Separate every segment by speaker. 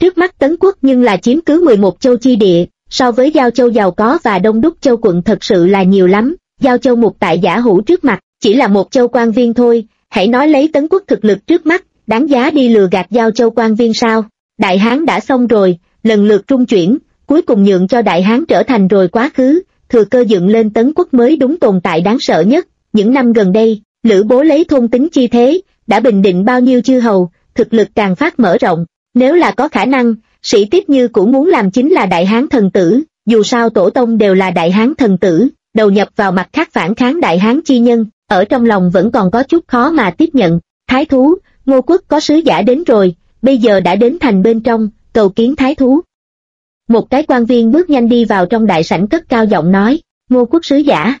Speaker 1: Trước mắt Tấn quốc nhưng là chiếm cứ 11 châu chi địa, so với Giao Châu giàu có và đông đúc châu quận thật sự là nhiều lắm. Giao Châu mục tại Giả Hữu trước mặt, chỉ là một châu quan viên thôi, hãy nói lấy Tấn quốc thực lực trước mắt, đáng giá đi lừa gạt Giao Châu quan viên sao? Đại Hán đã xong rồi, lần lượt trung chuyển, cuối cùng nhượng cho Đại Hán trở thành rồi quá khứ, thừa cơ dựng lên Tấn quốc mới đúng tồn tại đáng sợ nhất. Những năm gần đây, Lữ Bố lấy thôn tính chi thế, đã bình định bao nhiêu chư hầu, thực lực càng phát mở rộng. Nếu là có khả năng, Sĩ Tiếp như cũng muốn làm chính là Đại Hán thần tử, dù sao tổ tông đều là Đại Hán thần tử, đầu nhập vào mặt khác phản kháng Đại Hán chi nhân, ở trong lòng vẫn còn có chút khó mà tiếp nhận. Thái thú, Ngô quốc có sứ giả đến rồi, bây giờ đã đến thành bên trong, cầu kiến thái thú. Một cái quan viên bước nhanh đi vào trong đại sảnh cất cao giọng nói, Ngô quốc sứ giả.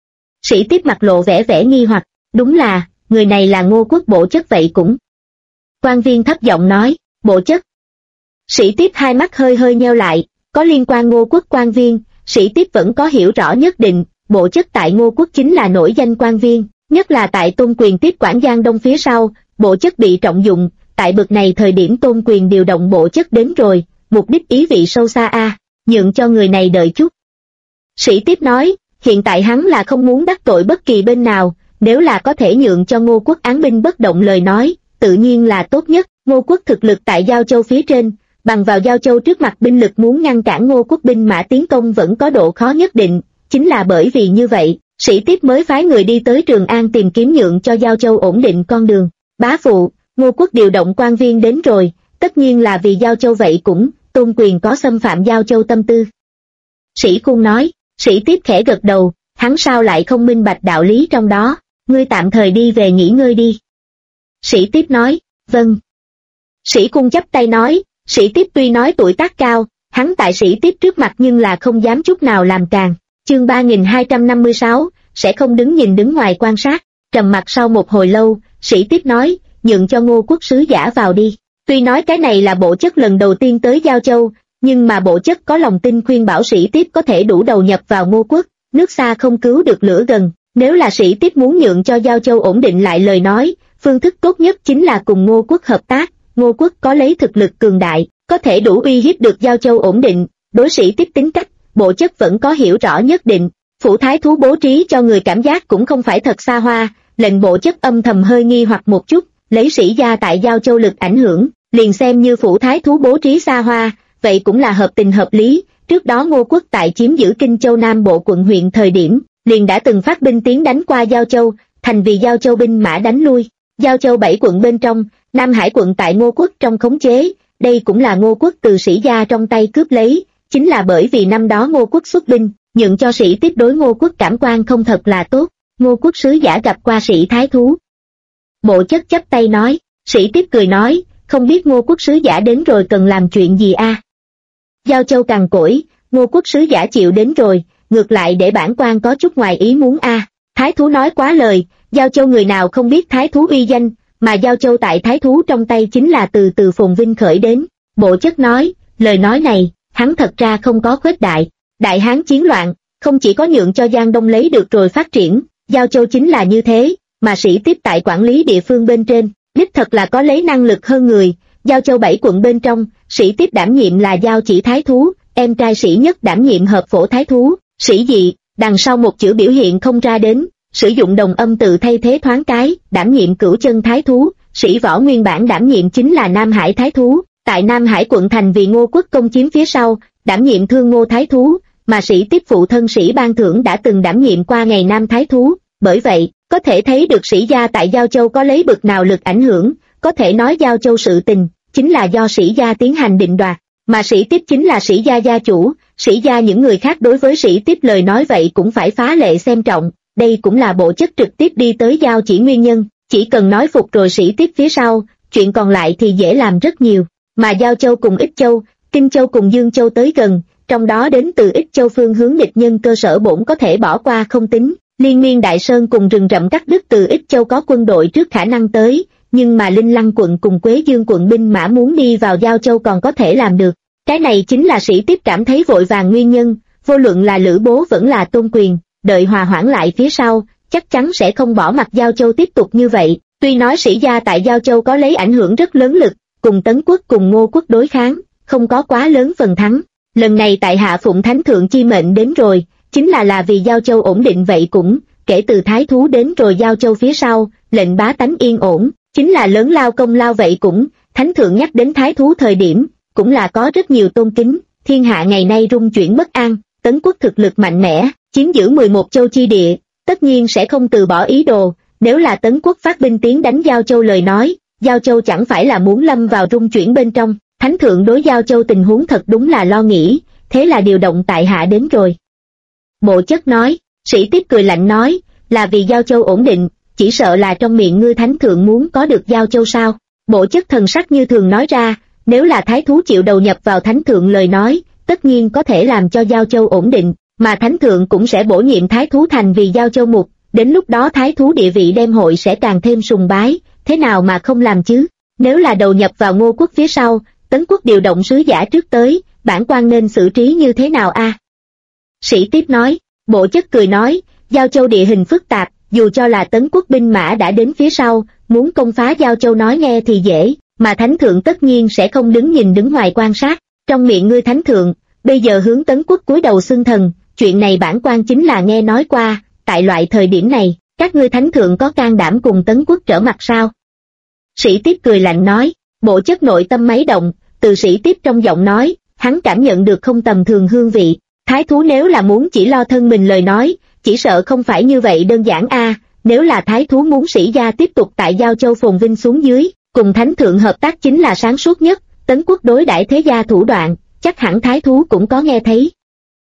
Speaker 1: Sĩ Tiếp mặt lộ vẻ nghi hoặc, đúng là, người này là Ngô quốc bộ chất vậy cũng. Quan viên thấp giọng nói, bộ chất. Sĩ Tiếp hai mắt hơi nheo lại, có liên quan Ngô quốc quan viên, Sĩ Tiếp vẫn có hiểu rõ nhất định, bộ chất tại Ngô quốc chính là nổi danh quan viên, nhất là tại Tôn Quyền tiếp quản Giang Đông phía sau, bộ chất bị trọng dụng, tại bực này thời điểm Tôn Quyền điều động bộ chất đến rồi, mục đích ý vị sâu xa nhượng cho người này đợi chút. Sĩ Tiếp nói, hiện tại hắn là không muốn đắc tội bất kỳ bên nào, nếu là có thể nhượng cho Ngô quốc án binh bất động lời nói, tự nhiên là tốt nhất. Ngô quốc thực lực tại Giao Châu phía trên, bằng vào Giao Châu trước mặt binh lực muốn ngăn cản Ngô quốc binh mã tiến công vẫn có độ khó nhất định, chính là bởi vì như vậy, Sĩ Tiếp mới phái người đi tới Trường An tìm kiếm nhượng cho Giao Châu ổn định con đường. Bá phụ, Ngô quốc điều động quan viên đến rồi, tất nhiên là vì Giao Châu vậy cũng, Tôn Quyền có xâm phạm Giao Châu tâm tư. Sĩ Khôn nói, Sĩ Tiếp khẽ gật đầu, hắn sao lại không minh bạch đạo lý trong đó, ngươi tạm thời đi về nghỉ ngơi đi. Sĩ Tiếp nói, vâng. Sĩ Khôn chắp tay nói, Sĩ Tiếp tuy nói tuổi tác cao, hắn tại Sĩ Tiếp trước mặt nhưng là không dám chút nào làm càng. Chương 3256, sẽ không đứng ngoài quan sát. Trầm mặc sau một hồi lâu, Sĩ Tiếp nói, nhượng cho Ngô quốc sứ giả vào đi. Tuy nói cái này là bộ chất lần đầu tiên tới Giao Châu, nhưng mà bộ chất có lòng tin khuyên bảo Sĩ Tiếp có thể đủ đầu nhập vào Ngô quốc, nước xa không cứu được lửa gần. Nếu là Sĩ Tiếp muốn nhượng cho Giao Châu ổn định lại lời nói, phương thức tốt nhất chính là cùng Ngô quốc hợp tác. Ngô quốc có lấy thực lực cường đại, có thể đủ uy hiếp được Giao Châu ổn định. Đối Sĩ Tiếp tính cách, bộ chất vẫn có hiểu rõ nhất định. Phủ thái thú bố trí cho người cảm giác cũng không phải thật xa hoa, lệnh bộ chất âm thầm hơi nghi hoặc một chút, lấy Sĩ gia tại Giao Châu lực ảnh hưởng, liền xem như phủ thái thú bố trí xa hoa, vậy cũng là hợp tình hợp lý. Trước đó Ngô quốc tại chiếm giữ Kinh Châu Nam bộ quận huyện thời điểm, liền đã từng phát binh tiến đánh qua Giao Châu, thành vì Giao Châu binh mã đánh lui. Giao Châu 7 quận bên trong, Nam Hải quận tại Ngô quốc trong khống chế, đây cũng là Ngô quốc từ Sĩ gia trong tay cướp lấy, chính là bởi vì năm đó Ngô quốc xuất binh, nhượng cho Sĩ Tiếp đối Ngô quốc cảm quan không thật là tốt. Ngô quốc sứ giả gặp qua Sĩ thái thú. Bộ chất chắp tay nói, Sĩ Tiếp cười nói, không biết Ngô quốc sứ giả đến rồi cần làm chuyện gì Giao Châu cằn cỗi, Ngô quốc sứ giả chịu đến rồi, ngược lại để bản quan có chút ngoài ý muốn Thái thú nói quá lời, Giao Châu người nào không biết thái thú uy danh, mà Giao Châu tại thái thú trong tay chính là từ phồn vinh khởi đến. Bộ chất nói, lời nói này, hắn thật ra không có khuếch đại. Đại Hán chiến loạn, không chỉ có nhượng cho Giang Đông lấy được rồi phát triển, Giao Châu chính là như thế, mà Sĩ Tiếp tại quản lý địa phương bên trên, đích thật là có lấy năng lực hơn người. Giao Châu 7 quận bên trong, Sĩ Tiếp đảm nhiệm là Giao Chỉ thái thú, em trai Sĩ Nhất đảm nhiệm hợp phổ thái thú. Sĩ Dị, đằng sau một chữ biểu hiện không ra đến, sử dụng đồng âm tự thay thế thoáng cái, đảm nhiệm Cửu Chân thái thú. Sĩ Võ nguyên bản đảm nhiệm chính là Nam Hải thái thú, tại Nam Hải quận thành vì Ngô quốc công chiếm phía sau, đảm nhiệm Thương Ngô thái thú, mà Sĩ Tiếp phụ thân Sĩ Ban Thưởng đã từng đảm nhiệm qua ngày Nam thái thú. Bởi vậy, có thể thấy được Sĩ gia tại Giao Châu có lấy bực nào lực ảnh hưởng, có thể nói Giao Châu sự tình, chính là do Sĩ gia tiến hành định đoạt, mà Sĩ Tiếp chính là Sĩ gia gia chủ. Sĩ gia những người khác đối với Sĩ Tiếp lời nói vậy cũng phải phá lệ xem trọng, đây cũng là bộ chất trực tiếp đi tới Giao Chỉ nguyên nhân, chỉ cần nói phục rồi Sĩ Tiếp phía sau, chuyện còn lại thì dễ làm rất nhiều. Mà Giao Châu cùng Ích Châu, Kinh Châu cùng Dương Châu tới gần, trong đó đến từ Ích Châu phương hướng địch nhân cơ sở bổn có thể bỏ qua không tính. Liên miên Đại Sơn cùng rừng rậm cắt đứt từ Ích Châu có quân đội trước khả năng tới, nhưng mà Linh Lăng quận cùng Quế Dương quận binh mã muốn đi vào Giao Châu còn có thể làm được. Cái này chính là Sĩ Tiếp cảm thấy vội vàng nguyên nhân, vô luận là Lữ Bố vẫn là Tôn Quyền, đợi hòa hoãn lại phía sau, chắc chắn sẽ không bỏ mặc Giao Châu tiếp tục như vậy. Tuy nói Sĩ gia tại Giao Châu có lấy ảnh hưởng rất lớn lực, cùng Tấn quốc cùng Ngô quốc đối kháng, không có quá lớn phần thắng. Lần này tại hạ phụng thánh thượng chi mệnh đến rồi, chính là vì Giao Châu ổn định vậy cũng, kể từ thái thú đến rồi Giao Châu phía sau, lệnh bá tánh yên ổn, chính là lớn lao công lao vậy cũng, thánh thượng nhắc đến thái thú thời điểm, cũng là có rất nhiều tôn kính, thiên hạ ngày nay rung chuyển bất an, Tấn quốc thực lực mạnh mẽ, chiếm giữ 11 châu chi địa, tất nhiên sẽ không từ bỏ ý đồ, nếu là Tấn quốc phát binh tiến đánh Giao Châu lời nói, Giao Châu chẳng phải là muốn lâm vào rung chuyển bên trong, thánh thượng đối Giao Châu tình huống thật đúng là lo nghĩ, thế là điều động tại hạ đến rồi. Bộ chất nói, sĩ tiếp cười lạnh nói, là vì Giao Châu ổn định, chỉ sợ là trong miệng ngươi thánh thượng muốn có được Giao Châu sao? Bộ chất thần sắc như thường nói ra, nếu là thái thú chịu đầu nhập vào thánh thượng lời nói, tất nhiên có thể làm cho Giao Châu ổn định, mà thánh thượng cũng sẽ bổ nhiệm thái thú thành vì Giao Châu mục, đến lúc đó thái thú địa vị đem hội sẽ càng thêm sùng bái, thế nào mà không làm chứ? Nếu là đầu nhập vào Ngô quốc phía sau, Tấn quốc điều động sứ giả trước tới, bản quan nên xử trí như thế nào a? Sĩ tiếp nói, bộ chất cười nói, Giao Châu địa hình phức tạp, dù cho là Tấn quốc binh mã đã đến phía sau, muốn công phá Giao Châu nói nghe thì dễ, mà thánh thượng tất nhiên sẽ không đứng ngoài quan sát, trong miệng ngươi thánh thượng, bây giờ hướng Tấn quốc cúi đầu xưng thần, chuyện này bản quan chính là nghe nói qua, tại loại thời điểm này, các ngươi thánh thượng có can đảm cùng Tấn quốc trở mặt sao? Sĩ tiếp cười lạnh nói, bộ chất nội tâm máy động, từ sĩ tiếp trong giọng nói, hắn cảm nhận được không tầm thường hương vị, thái thú nếu là muốn chỉ lo thân mình lời nói, chỉ sợ không phải như vậy đơn giản a. Nếu là thái thú muốn sĩ gia tiếp tục tại Giao Châu phồn vinh xuống dưới, cùng thánh thượng hợp tác chính là sáng suốt nhất, Tấn quốc đối đãi thế gia thủ đoạn, chắc hẳn thái thú cũng có nghe thấy.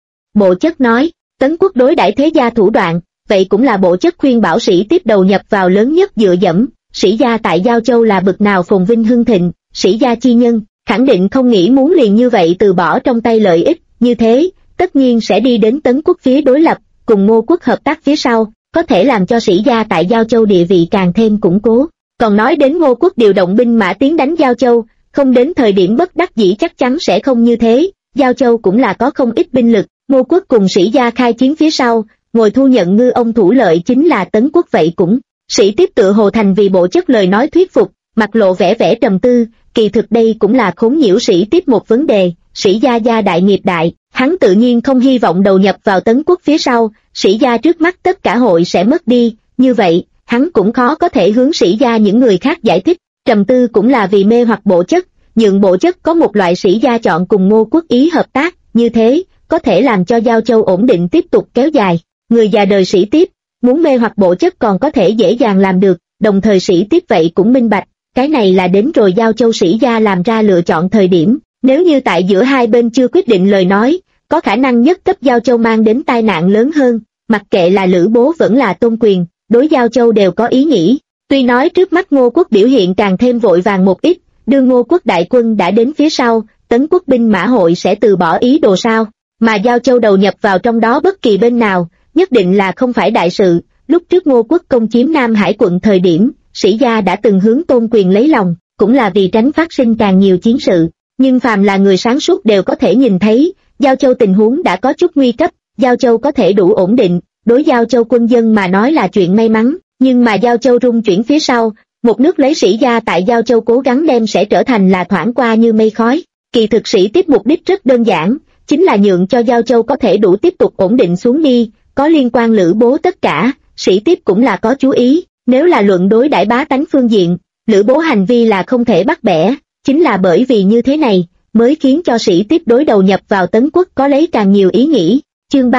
Speaker 1: Bộ chất nói, Tấn quốc đối đãi thế gia thủ đoạn, vậy cũng là bộ chất khuyên bảo sĩ tiếp đầu nhập vào lớn nhất dựa dẫm, sĩ gia tại Giao Châu là bực nào phồn vinh hưng thịnh, sĩ gia chi nhân, khẳng định không nghĩ muốn liền như vậy từ bỏ trong tay lợi ích, như thế, tất nhiên sẽ đi đến Tấn quốc phía đối lập, cùng Ngô quốc hợp tác phía sau, có thể làm cho sĩ gia tại Giao Châu địa vị càng thêm củng cố. Còn nói đến Ngô quốc điều động binh mã tiến đánh Giao Châu, không đến thời điểm bất đắc dĩ chắc chắn sẽ không như thế, Giao Châu cũng là có không ít binh lực, Ngô quốc cùng sĩ gia khai chiến phía sau, ngồi thu nhận ngư ông thủ lợi chính là Tấn quốc vậy cũng. Sĩ tiếp tự hồ thành vì bộ chất lời nói thuyết phục, mặt lộ vẻ vẻ trầm tư, kỳ thực đây cũng là khốn nhiễu sĩ tiếp một vấn đề, sĩ gia gia đại nghiệp đại, hắn tự nhiên không hy vọng đầu nhập vào Tấn quốc phía sau, sĩ gia trước mắt tất cả hội sẽ mất đi, như vậy, hắn cũng khó có thể hướng sĩ gia những người khác giải thích, trầm tư cũng là vì mê hoặc bộ chất, nhượng bộ chất có một loại sĩ gia chọn cùng Ngô quốc ý hợp tác, như thế, có thể làm cho Giao Châu ổn định tiếp tục kéo dài, người già đời sĩ tiếp, muốn mê hoặc bộ chất còn có thể dễ dàng làm được, đồng thời sĩ tiếp vậy cũng minh bạch, cái này là đến rồi Giao Châu sĩ gia làm ra lựa chọn thời điểm, nếu như tại giữa hai bên chưa quyết định lời nói, có khả năng nhất cấp Giao Châu mang đến tai nạn lớn hơn, mặc kệ là Lữ Bố vẫn là Tôn Quyền, đối Giao Châu đều có ý nghĩ, tuy nói trước mắt Ngô quốc biểu hiện càng thêm vội vàng một ít, đưa Ngô quốc đại quân đã đến phía sau, Tấn quốc binh mã hội sẽ từ bỏ ý đồ sao, mà Giao Châu đầu nhập vào trong đó bất kỳ bên nào, nhất định là không phải đại sự, lúc trước Ngô quốc công chiếm Nam Hải quận thời điểm, sĩ gia đã từng hướng Tôn Quyền lấy lòng, cũng là vì tránh phát sinh càng nhiều chiến sự, nhưng phàm là người sáng suốt đều có thể nhìn thấy, Giao Châu tình huống đã có chút nguy cấp, Giao Châu có thể đủ ổn định, đối Giao Châu quân dân mà nói là chuyện may mắn, nhưng mà Giao Châu rung chuyển phía sau, một nước lấy sĩ gia tại Giao Châu cố gắng đem sẽ trở thành là thoảng qua như mây khói, kỳ thực sĩ tiếp mục đích rất đơn giản, chính là nhượng cho Giao Châu có thể đủ tiếp tục ổn định xuống đi, có liên quan Lữ Bố tất cả, sĩ tiếp cũng là có chú ý, nếu là luận đối đãi bá tánh phương diện, Lữ Bố hành vi là không thể bắt bẻ, chính là bởi vì như thế này, mới khiến cho sĩ tiếp đối đầu nhập vào Tấn quốc có lấy càng nhiều ý nghĩ. Chương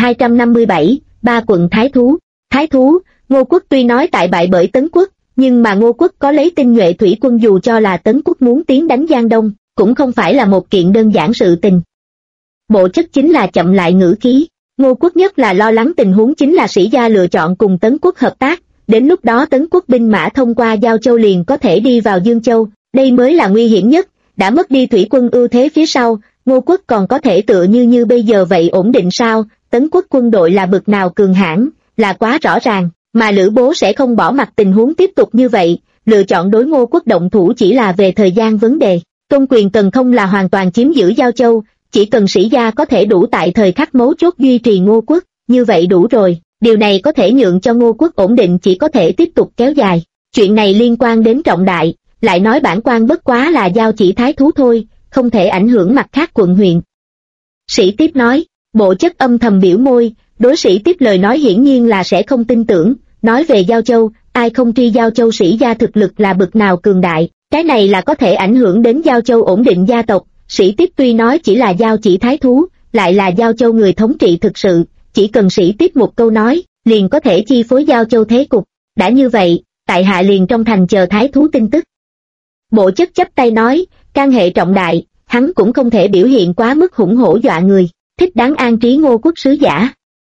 Speaker 1: 3257, ba quận Thái thú, Ngô quốc tuy nói tại bại bởi Tấn quốc, nhưng mà Ngô quốc có lấy tinh nhuệ thủy quân dù cho là Tấn quốc muốn tiến đánh Giang Đông, cũng không phải là một kiện đơn giản sự tình. Bộ chất chính là chậm lại ngữ khí, Ngô quốc nhất là lo lắng tình huống chính là sĩ gia lựa chọn cùng Tấn quốc hợp tác, đến lúc đó Tấn quốc binh mã thông qua Giao Châu liền có thể đi vào Dương Châu, đây mới là nguy hiểm nhất, đã mất đi thủy quân ưu thế phía sau, Ngô quốc còn có thể tựa như bây giờ vậy ổn định sao, Tấn quốc quân đội là bực nào cường hãn, là quá rõ ràng, mà Lữ Bố sẽ không bỏ mặc tình huống tiếp tục như vậy, lựa chọn đối Ngô quốc động thủ chỉ là về thời gian vấn đề, Tôn Quyền cần không là hoàn toàn chiếm giữ Giao Châu, chỉ cần sĩ gia có thể đủ tại thời khắc mấu chốt duy trì Ngô quốc, như vậy đủ rồi, điều này có thể nhượng cho Ngô quốc ổn định chỉ có thể tiếp tục kéo dài, chuyện này liên quan đến trọng đại, lại nói bản quan bất quá là giao chỉ thái thú thôi, không thể ảnh hưởng mặt khác quận huyện. Sĩ Tiếp nói, Bộ Chất âm thầm biểu môi, đối Sĩ Tiếp lời nói hiển nhiên là sẽ không tin tưởng, nói về Giao Châu, ai không tri Giao Châu Sĩ gia thực lực là bực nào cường đại, cái này là có thể ảnh hưởng đến Giao Châu ổn định gia tộc. Sĩ Tiếp tuy nói chỉ là Giao chỉ thái thú, lại là Giao Châu người thống trị thực sự, chỉ cần Sĩ Tiếp một câu nói, liền có thể chi phối Giao Châu thế cục. Đã như vậy, tại hạ liền trong thành chờ thái thú tin tức. Bộ Chất chắp tay nói, can hệ trọng đại, hắn cũng không thể biểu hiện quá mức hùng hổ dọa người, thích đáng an trí Ngô quốc sứ giả.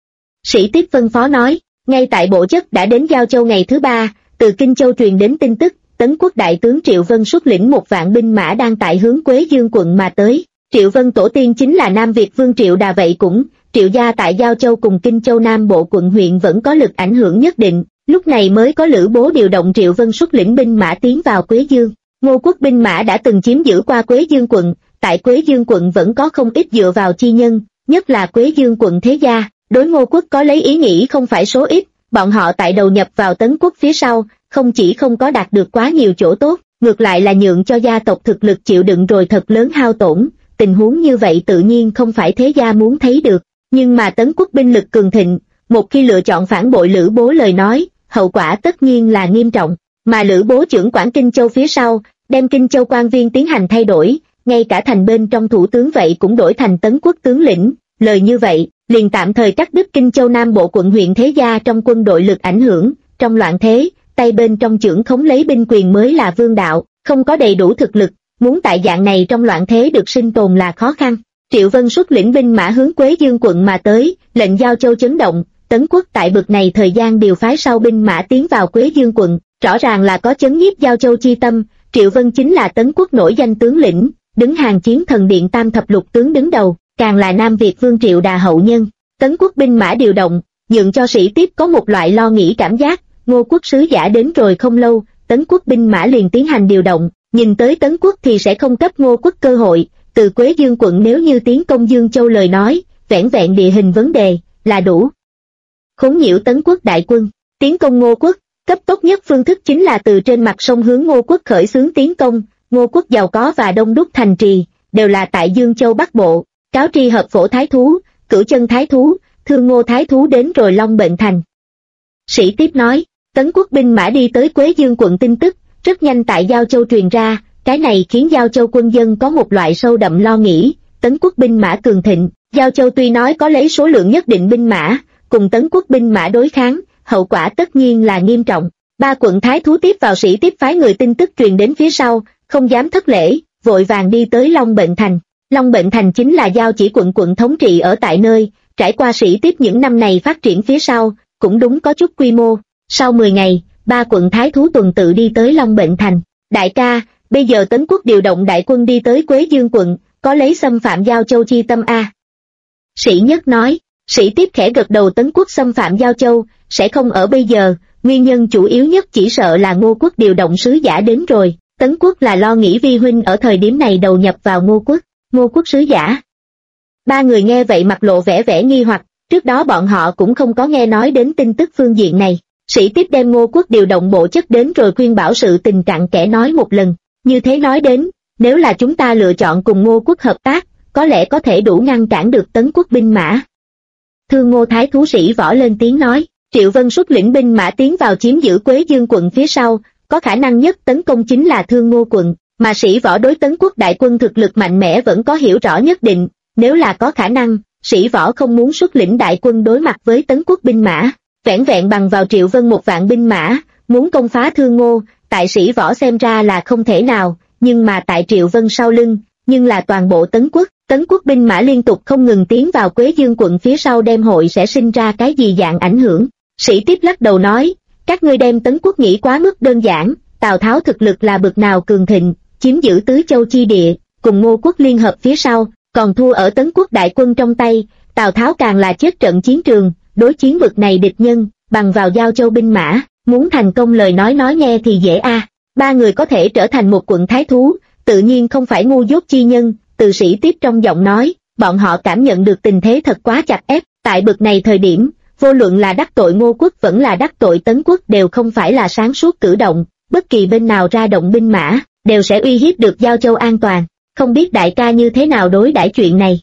Speaker 1: Sĩ Tiếp phân phó nói, ngay tại Bộ Chất đã đến Giao Châu ngày thứ 3, từ Kinh Châu truyền đến tin tức, Tấn quốc đại tướng Triệu Vân xuất lĩnh 1.000 binh mã đang tại hướng Quế Dương quận mà tới. Triệu Vân tổ tiên chính là Nam Việt Vương Triệu Đà, vậy cũng, Triệu gia tại Giao Châu cùng Kinh Châu Nam bộ quận huyện vẫn có lực ảnh hưởng nhất định, lúc này mới có Lữ Bố điều động Triệu Vân xuất lĩnh binh mã tiến vào Quế Dương. Ngô quốc binh mã đã từng chiếm giữ qua Quế Dương quận, tại Quế Dương quận vẫn có không ít dựa vào chi nhân, nhất là Quế Dương quận thế gia, đối Ngô quốc có lấy ý nghĩ không phải số ít, bọn họ tại đầu nhập vào Tấn quốc phía sau, không chỉ không có đạt được quá nhiều chỗ tốt, ngược lại là nhượng cho gia tộc thực lực chịu đựng rồi thật lớn hao tổn, tình huống như vậy tự nhiên không phải thế gia muốn thấy được, nhưng mà Tấn quốc binh lực cường thịnh, một khi lựa chọn phản bội Lữ Bố lời nói, hậu quả tất nhiên là nghiêm trọng, mà Lữ Bố trưởng quản Kinh Châu phía sau, đem Kinh Châu quan viên tiến hành thay đổi, ngay cả thành bên trong thủ tướng vậy cũng đổi thành Tấn quốc tướng lĩnh, lời như vậy, liền tạm thời cắt đứt Kinh Châu Nam bộ quận huyện thế gia trong quân đội lực ảnh hưởng, trong loạn thế, tay bên trong trưởng khống lấy binh quyền mới là vương đạo, không có đầy đủ thực lực, muốn tại dạng này trong loạn thế được sinh tồn là khó khăn. Triệu Vân xuất lĩnh binh mã hướng Quế Dương quận mà tới, lệnh Giao Châu chấn động, Tấn quốc tại bực này thời gian điều phái sau binh mã tiến vào Quế Dương quận, rõ ràng là có chấn nhiếp Giao Châu chi tâm. Triệu Vân chính là Tấn quốc nổi danh tướng lĩnh, đứng hàng chiến thần điện tam thập lục tướng đứng đầu, càng là Nam Việt Vương Triệu Đà hậu nhân. Tấn quốc binh mã điều động, nhượng cho Sĩ Tiếp có một loại lo nghĩ cảm giác, Ngô quốc sứ giả đến rồi không lâu, Tấn quốc binh mã liền tiến hành điều động, nhìn tới Tấn quốc thì sẽ không cấp Ngô quốc cơ hội, từ Quế Dương quận nếu như tiến công Dương Châu lời nói, vẻn vẹn địa hình vấn đề, là đủ. Khốn nhiễu Tấn quốc đại quân, tiến công Ngô quốc, cấp tốt nhất phương thức chính là từ trên mặt sông hướng Ngô quốc khởi xướng tiến công, Ngô quốc giàu có và đông đúc thành trì, đều là tại Dương Châu Bắc Bộ, cáo tri hợp phổ thái thú, cửu chân thái thú, thương Ngô thái thú đến rồi Long Bệnh thành. Sĩ Tiếp nói, Tấn quốc binh mã đi tới Quế Dương quận tin tức, rất nhanh tại Giao Châu truyền ra, cái này khiến Giao Châu quân dân có một loại sâu đậm lo nghĩ, Tấn quốc binh mã cường thịnh, Giao Châu tuy nói có lấy số lượng nhất định binh mã, cùng Tấn quốc binh mã đối kháng, hậu quả tất nhiên là nghiêm trọng. Ba quận thái thú tiếp vào Sĩ Tiếp phái người tin tức truyền đến phía sau, không dám thất lễ, vội vàng đi tới Long Bệnh thành. Long Bệnh thành chính là Giao chỉ quận thống trị ở tại nơi, trải qua Sĩ Tiếp những năm này phát triển phía sau, cũng đúng có chút quy mô. Sau 10 ngày, ba quận thái thú tuần tự đi tới Long Bệnh thành. Đại ca, bây giờ Tấn quốc điều động đại quân đi tới Quế Dương quận, có lấy xâm phạm Giao Châu chi tâm a? Sĩ Nhất nói. Sĩ Tiếp khẽ gật đầu, Tấn quốc xâm phạm Giao Châu, sẽ không ở bây giờ, nguyên nhân chủ yếu nhất chỉ sợ là Ngô quốc điều động sứ giả đến rồi, Tấn quốc là lo nghĩ vi huynh ở thời điểm này đầu nhập vào Ngô quốc sứ giả. Ba người nghe vậy mặt lộ vẻ nghi hoặc, trước đó bọn họ cũng không có nghe nói đến tin tức phương diện này. Sĩ Tiếp đem Ngô quốc điều động Bộ Chất đến rồi khuyên bảo sự tình cặn kẽ nói một lần, như thế nói đến, nếu là chúng ta lựa chọn cùng Ngô quốc hợp tác, có lẽ có thể đủ ngăn cản được Tấn quốc binh mã. Thương Ngô thái thú Sĩ Võ lên tiếng nói, Triệu Vân xuất lĩnh binh mã tiến vào chiếm giữ Quế Dương quận phía sau, có khả năng nhất tấn công chính là Thương Ngô quận, mà Sĩ Võ đối Tấn quốc đại quân thực lực mạnh mẽ vẫn có hiểu rõ nhất định, nếu là có khả năng, Sĩ Võ không muốn xuất lĩnh đại quân đối mặt với Tấn quốc binh mã, vẻn vẹn bằng vào Triệu Vân 1.000 binh mã, muốn công phá Thương Ngô, tại Sĩ Võ xem ra là không thể nào, nhưng mà tại Triệu Vân sau lưng, nhưng là toàn bộ Tấn quốc binh mã liên tục không ngừng tiến vào Quế Dương quận phía sau đem hội sẽ sinh ra cái gì dạng ảnh hưởng. Sĩ Tiếp lắc đầu nói, các ngươi đem Tấn quốc nghĩ quá mức đơn giản, Tào Tháo thực lực là bực nào cường thịnh, chiếm giữ tứ châu chi địa, cùng Ngô quốc liên hợp phía sau, còn thua ở Tấn quốc đại quân trong tay, Tào Tháo càng là chết trận chiến trường, đối chiến bực này địch nhân, bằng vào Giao Châu binh mã, muốn thành công lời nói nghe thì dễ a. Ba người có thể trở thành một quận thái thú, tự nhiên không phải ngu dốt chi nhân, từ Sĩ Tiếp trong giọng nói, bọn họ cảm nhận được tình thế thật quá chặt ép, tại bực này thời điểm, vô luận là đắc tội Ngô quốc vẫn là đắc tội Tấn quốc đều không phải là sáng suốt cử động, bất kỳ bên nào ra động binh mã, đều sẽ uy hiếp được Giao Châu an toàn. không biết đại ca như thế nào đối đãi chuyện này.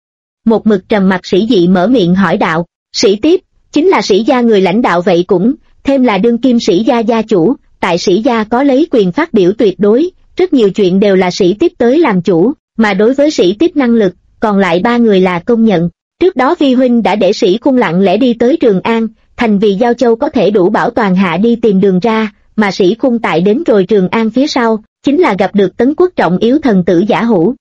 Speaker 1: Một mực trầm mặc Sĩ Dị mở miệng hỏi đạo. Sĩ Tiếp, chính là Sĩ gia người lãnh đạo vậy cũng, thêm là đương kim Sĩ gia gia chủ, tại Sĩ gia có lấy quyền phát biểu tuyệt đối, rất nhiều chuyện đều là Sĩ Tiếp tới làm chủ, mà đối với Sĩ Tiếp năng lực, còn lại ba người là công nhận. Trước đó Vi huynh đã để Sĩ Khung lặng lẽ đi tới Trường An, thành vì Giao Châu có thể đủ bảo toàn hạ đi tìm đường ra, mà Sĩ Khung tại đến rồi Trường An phía sau, chính là gặp được Tấn Quốc trọng yếu thần tử Giả Hữu.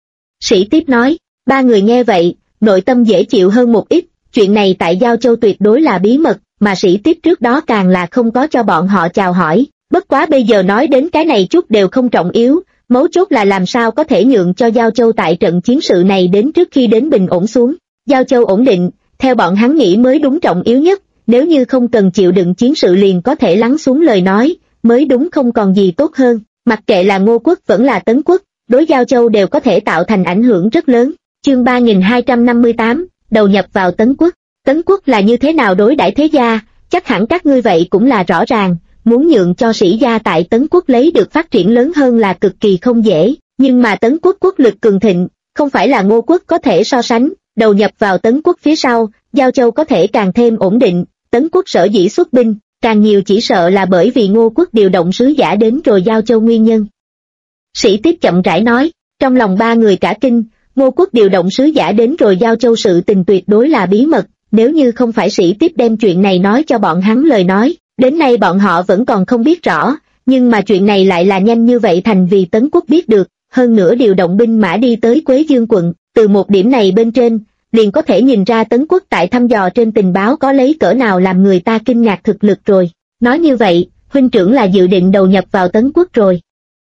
Speaker 1: Sĩ Tiếp nói, ba người nghe vậy, nội tâm dễ chịu hơn một ít, chuyện này tại Giao Châu tuyệt đối là bí mật, mà Sĩ Tiếp trước đó càng là không có cho bọn họ chào hỏi, bất quá bây giờ nói đến cái này chút đều không trọng yếu, mấu chốt là làm sao có thể nhượng cho Giao Châu tại trận chiến sự này đến trước khi đến bình ổn xuống. Giao Châu ổn định, theo bọn hắn nghĩ mới đúng trọng yếu nhất, nếu như không cần chịu đựng chiến sự liền có thể lắng xuống lời nói, mới đúng không còn gì tốt hơn, mặc kệ là Ngô quốc vẫn là Tấn quốc, đối Giao Châu đều có thể tạo thành ảnh hưởng rất lớn. Chương 3258, đầu nhập vào Tấn quốc. Tấn quốc là như thế nào đối đãi thế gia, chắc hẳn các ngươi vậy cũng là rõ ràng, muốn nhượng cho Sĩ gia tại Tấn quốc lấy được phát triển lớn hơn là cực kỳ không dễ, nhưng mà Tấn quốc quốc lực cường thịnh, không phải là Ngô quốc có thể so sánh, đầu nhập vào Tấn quốc phía sau, Giao Châu có thể càng thêm ổn định, Tấn quốc sở dĩ xuất binh, càng nhiều chỉ sợ là bởi vì Ngô quốc điều động sứ giả đến rồi Giao Châu nguyên nhân. Sĩ Tiếp chậm rãi nói, trong lòng ba người cả kinh, Ngô quốc điều động sứ giả đến rồi Giao Châu sự tình tuyệt đối là bí mật, nếu như không phải Sĩ Tiếp đem chuyện này nói cho bọn hắn lời nói, đến nay bọn họ vẫn còn không biết rõ, nhưng mà chuyện này lại là nhanh như vậy thành vì Tấn quốc biết được, hơn nữa điều động binh mã đi tới Quế Dương quận, từ một điểm này bên trên, liền có thể nhìn ra Tấn quốc tại thăm dò trên tình báo có lấy cỡ nào làm người ta kinh ngạc thực lực rồi. Nói như vậy, huynh trưởng là dự định đầu nhập vào Tấn quốc rồi.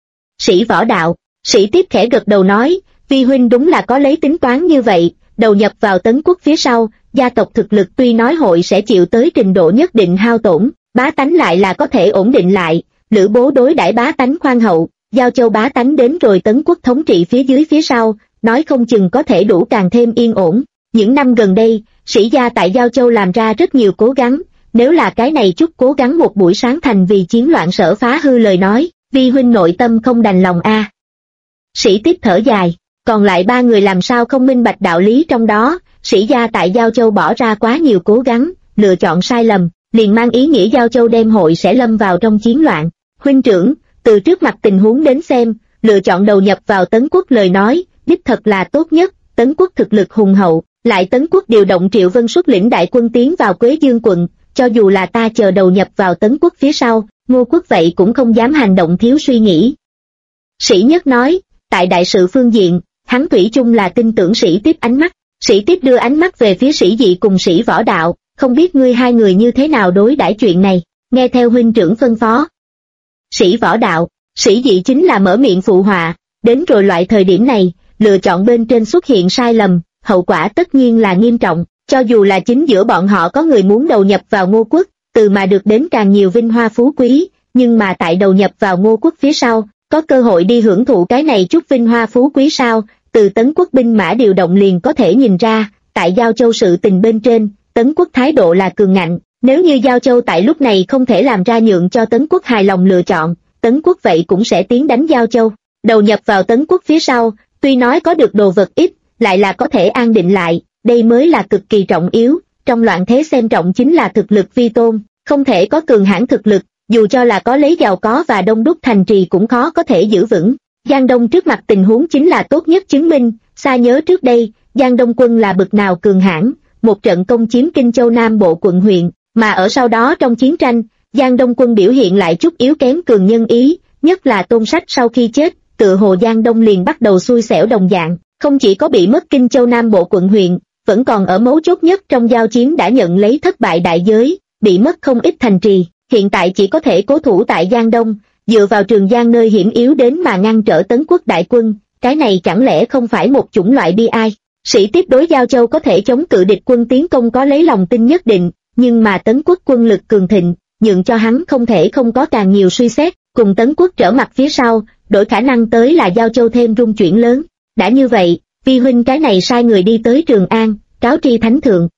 Speaker 1: Sĩ Võ đạo, Sĩ Tiếp khẽ gật đầu nói, Vi huynh đúng là có lấy tính toán như vậy, đầu nhập vào Tấn quốc phía sau, gia tộc thực lực tuy nói hội sẽ chịu tới trình độ nhất định hao tổn, bá tánh lại là có thể ổn định lại, Lữ Bố đối đãi bá tánh khoan hậu, Giao Châu bá tánh đến rồi Tấn quốc thống trị phía dưới phía sau, nói không chừng có thể đủ càng thêm yên ổn. Những năm gần đây, Sĩ gia tại Giao Châu làm ra rất nhiều cố gắng, nếu là cái này chút cố gắng một buổi sáng thành vì chiến loạn sở phá hư lời nói, Vi huynh nội tâm không đành lòng a. Sĩ Tiếp thở dài, còn lại ba người làm sao không minh bạch đạo lý trong đó, Sĩ gia tại Giao Châu bỏ ra quá nhiều cố gắng, lựa chọn sai lầm, liền mang ý nghĩa Giao Châu đem hội sẽ lâm vào trong chiến loạn. Huynh trưởng, từ trước mặt tình huống đến xem, lựa chọn đầu nhập vào Tấn quốc lời nói, đích thật là tốt nhất, Tấn quốc thực lực hùng hậu, lại Tấn quốc điều động Triệu Vân xuất lĩnh đại quân tiến vào Quế Dương quận, cho dù là ta chờ đầu nhập vào Tấn quốc phía sau, Ngô quốc vậy cũng không dám hành động thiếu suy nghĩ. Sĩ Nhất nói, tại đại sự phương diện, hắn thủy chung là tin tưởng Sĩ Tiếp ánh mắt. Sĩ Tiếp đưa ánh mắt về phía Sĩ Dị cùng Sĩ Võ đạo, không biết ngươi hai người như thế nào đối đãi chuyện này, nghe theo huynh trưởng phân phó. Sĩ Võ đạo, Sĩ Dị chính là mở miệng phụ họa, đến rồi loại thời điểm này, lựa chọn bên trên xuất hiện sai lầm, hậu quả tất nhiên là nghiêm trọng, cho dù là chính giữa bọn họ có người muốn đầu nhập vào Ngô quốc, từ mà được đến càng nhiều vinh hoa phú quý, nhưng mà tại đầu nhập vào Ngô quốc phía sau, có cơ hội đi hưởng thụ cái này chút vinh hoa phú quý sao, từ Tấn quốc binh mã điều động liền có thể nhìn ra, tại Giao Châu sự tình bên trên, Tấn quốc thái độ là cường ngạnh, nếu như Giao Châu tại lúc này không thể làm ra nhượng cho Tấn quốc hài lòng lựa chọn, Tấn quốc vậy cũng sẽ tiến đánh Giao Châu. Đầu nhập vào Tấn quốc phía sau, tuy nói có được đồ vật ít, lại là có thể an định lại, đây mới là cực kỳ trọng yếu, trong loạn thế xem trọng chính là thực lực vi tôn, không thể có cường hãn thực lực, dù cho là có lấy giàu có và đông đúc thành trì cũng khó có thể giữ vững. Giang Đông trước mặt tình huống chính là tốt nhất chứng minh, xa nhớ trước đây, Giang Đông quân là bực nào cường hãn, một trận công chiếm Kinh Châu Nam Bộ quận huyện, mà ở sau đó trong chiến tranh, Giang Đông quân biểu hiện lại chút yếu kém cường nhân ý, nhất là Tôn Sách sau khi chết, tựa hồ Giang Đông liền bắt đầu xui xẻo đồng dạng, không chỉ có bị mất Kinh Châu Nam Bộ quận huyện, vẫn còn ở mấu chốt nhất trong giao chiến đã nhận lấy thất bại đại giới, bị mất không ít thành trì, hiện tại chỉ có thể cố thủ tại Giang Đông, dựa vào Trường Giang nơi hiểm yếu đến mà ngăn trở Tấn quốc đại quân, cái này chẳng lẽ không phải một chủng loại bi ai. Sĩ Tiếp đối Giao Châu có thể chống cự địch quân tiến công có lấy lòng tin nhất định, nhưng mà Tấn quốc quân lực cường thịnh, nhượng cho hắn không thể không có càng nhiều suy xét, cùng Tấn quốc trở mặt phía sau, đổi khả năng tới là Giao Châu thêm rung chuyển lớn. Đã như vậy, Vi huynh cái này sai người đi tới Trường An, cáo tri thánh thượng.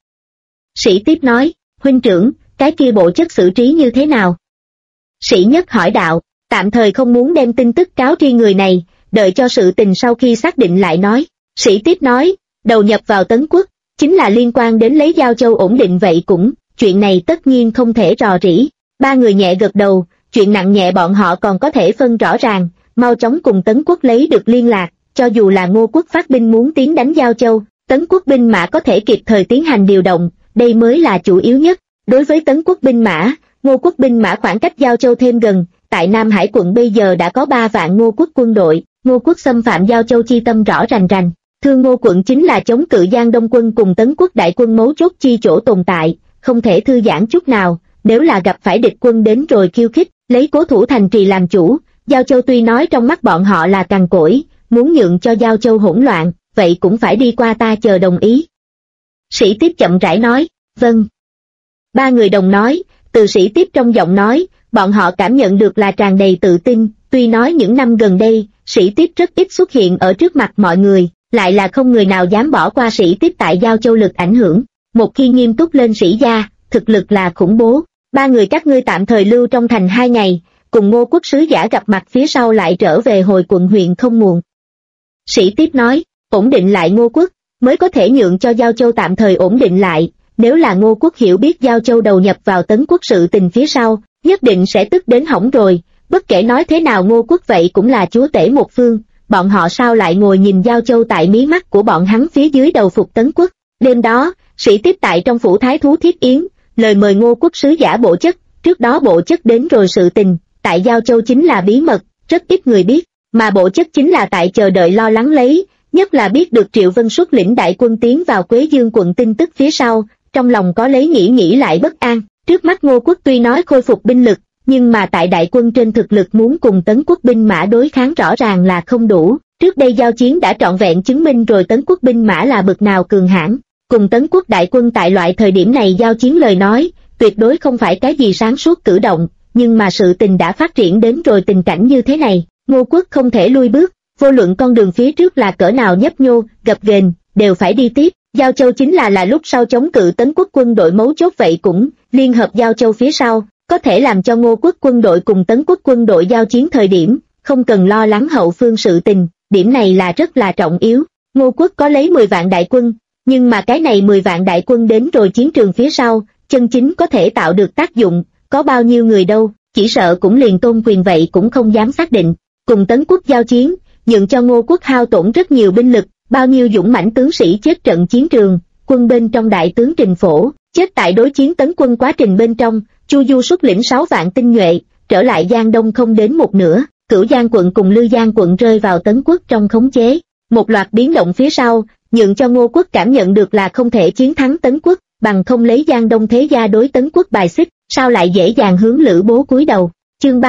Speaker 1: Sĩ Tiếp nói, huynh trưởng, cái kia bộ chất xử trí như thế nào? Sĩ Nhất hỏi đạo, tạm thời không muốn đem tin tức cáo tri người này, đợi cho sự tình sau khi xác định lại nói. Sĩ tiếp nói, đầu nhập vào Tấn Quốc, chính là liên quan đến lấy Giao Châu ổn định vậy cũng, chuyện này tất nhiên không thể rò rỉ. Ba người nhẹ gật đầu, chuyện nặng nhẹ bọn họ còn có thể phân rõ ràng, mau chóng cùng Tấn Quốc lấy được liên lạc, cho dù là Ngô Quốc phát binh muốn tiến đánh Giao Châu, Tấn Quốc binh mã có thể kịp thời tiến hành điều động, đây mới là chủ yếu nhất. Đối với Tấn Quốc binh mã, Ngô Quốc binh mã khoảng cách Giao Châu thêm gần, tại Nam Hải quận bây giờ đã có 3 vạn Ngô Quốc quân đội, Ngô Quốc xâm phạm Giao Châu chi tâm rõ rành rành. Thương Ngô quận chính là chống cự Giang Đông quân cùng Tấn Quốc đại quân mấu chốt chi chỗ tồn tại, không thể thư giãn chút nào, nếu là gặp phải địch quân đến rồi khiêu khích, lấy cố thủ thành trì làm chủ, Giao Châu tuy nói trong mắt bọn họ là cằn cỗi, muốn nhượng cho Giao Châu hỗn loạn, vậy cũng phải đi qua ta chờ đồng ý. Sĩ tiếp chậm rãi nói, vâng. Ba người đồng nói, từ Sĩ tiếp trong giọng nói, bọn họ cảm nhận được là tràn đầy tự tin, tuy nói những năm gần đây, Sĩ tiếp rất ít xuất hiện ở trước mặt mọi người, lại là không người nào dám bỏ qua Sĩ tiếp tại Giao Châu lực ảnh hưởng, một khi nghiêm túc lên Sĩ gia, thực lực là khủng bố. Ba người các ngươi tạm thời lưu trong thành 2 ngày, cùng Ngô Quốc sứ giả gặp mặt phía sau lại trở về hồi quận huyện không muộn. Sĩ tiếp nói, ổn định lại Ngô Quốc, mới có thể nhượng cho Giao Châu tạm thời ổn định lại, nếu là Ngô Quốc hiểu biết Giao Châu đầu nhập vào Tấn Quốc sự tình phía sau, nhất định sẽ tức đến hỏng rồi, bất kể nói thế nào Ngô Quốc vậy cũng là chúa tể một phương, bọn họ sao lại ngồi nhìn Giao Châu tại mí mắt của bọn hắn phía dưới đầu phục Tấn Quốc. Đêm đó, Sĩ tiếp tại trong phủ thái thú Thiết Yến, lời mời Ngô Quốc sứ giả Bộ Chất, trước đó Bộ Chất đến rồi sự tình, tại Giao Châu chính là bí mật, rất ít người biết, mà Bộ Chất chính là tại chờ đợi lo lắng lấy, nhất là biết được Triệu Vân xuất lĩnh đại quân tiến vào Quế Dương quận tin tức phía sau, trong lòng có lấy nghĩ lại bất an. Trước mắt Ngô Quốc tuy nói khôi phục binh lực, nhưng mà tại đại quân trên thực lực muốn cùng Tấn Quốc binh mã đối kháng rõ ràng là không đủ, trước đây giao chiến đã trọn vẹn chứng minh rồi Tấn Quốc binh mã là bực nào cường hãn, cùng Tấn Quốc đại quân tại loại thời điểm này giao chiến lời nói, tuyệt đối không phải cái gì sáng suốt cử động, nhưng mà sự tình đã phát triển đến rồi tình cảnh như thế này, Ngô Quốc không thể lui bước, vô luận con đường phía trước là cỡ nào nhấp nhô, gập ghềnh, đều phải đi tiếp. Giao Châu chính là lúc sau chống cự Tấn Quốc quân đội mấu chốt vậy cũng, liên hợp Giao Châu phía sau, có thể làm cho Ngô Quốc quân đội cùng Tấn Quốc quân đội giao chiến thời điểm, không cần lo lắng hậu phương sự tình, điểm này là rất là trọng yếu. Ngô Quốc có lấy 10 vạn đại quân, nhưng mà cái này 10 vạn đại quân đến rồi chiến trường phía sau, chân chính có thể tạo được tác dụng, có bao nhiêu người đâu, chỉ sợ cũng liền Tôn Quyền vậy cũng không dám xác định. Cùng Tấn Quốc giao chiến, nhượng cho Ngô Quốc hao tổn rất nhiều binh lực, bao nhiêu dũng mãnh tướng sĩ chết trận chiến trường, quân bên trong đại tướng Trình Phổ, chết tại đối chiến Tấn quân quá trình bên trong, Chu Du xuất lĩnh 6 vạn tinh nhuệ, trở lại Giang Đông không đến một nửa, Cửu Giang quận cùng Lư Giang quận rơi vào Tấn Quốc trong khống chế. Một loạt biến động phía sau, nhượng cho Ngô Quốc cảm nhận được là không thể chiến thắng Tấn Quốc, bằng không lấy Giang Đông thế gia đối Tấn Quốc bài xích, sao lại dễ dàng hướng Lữ Bố cúi đầu. Chương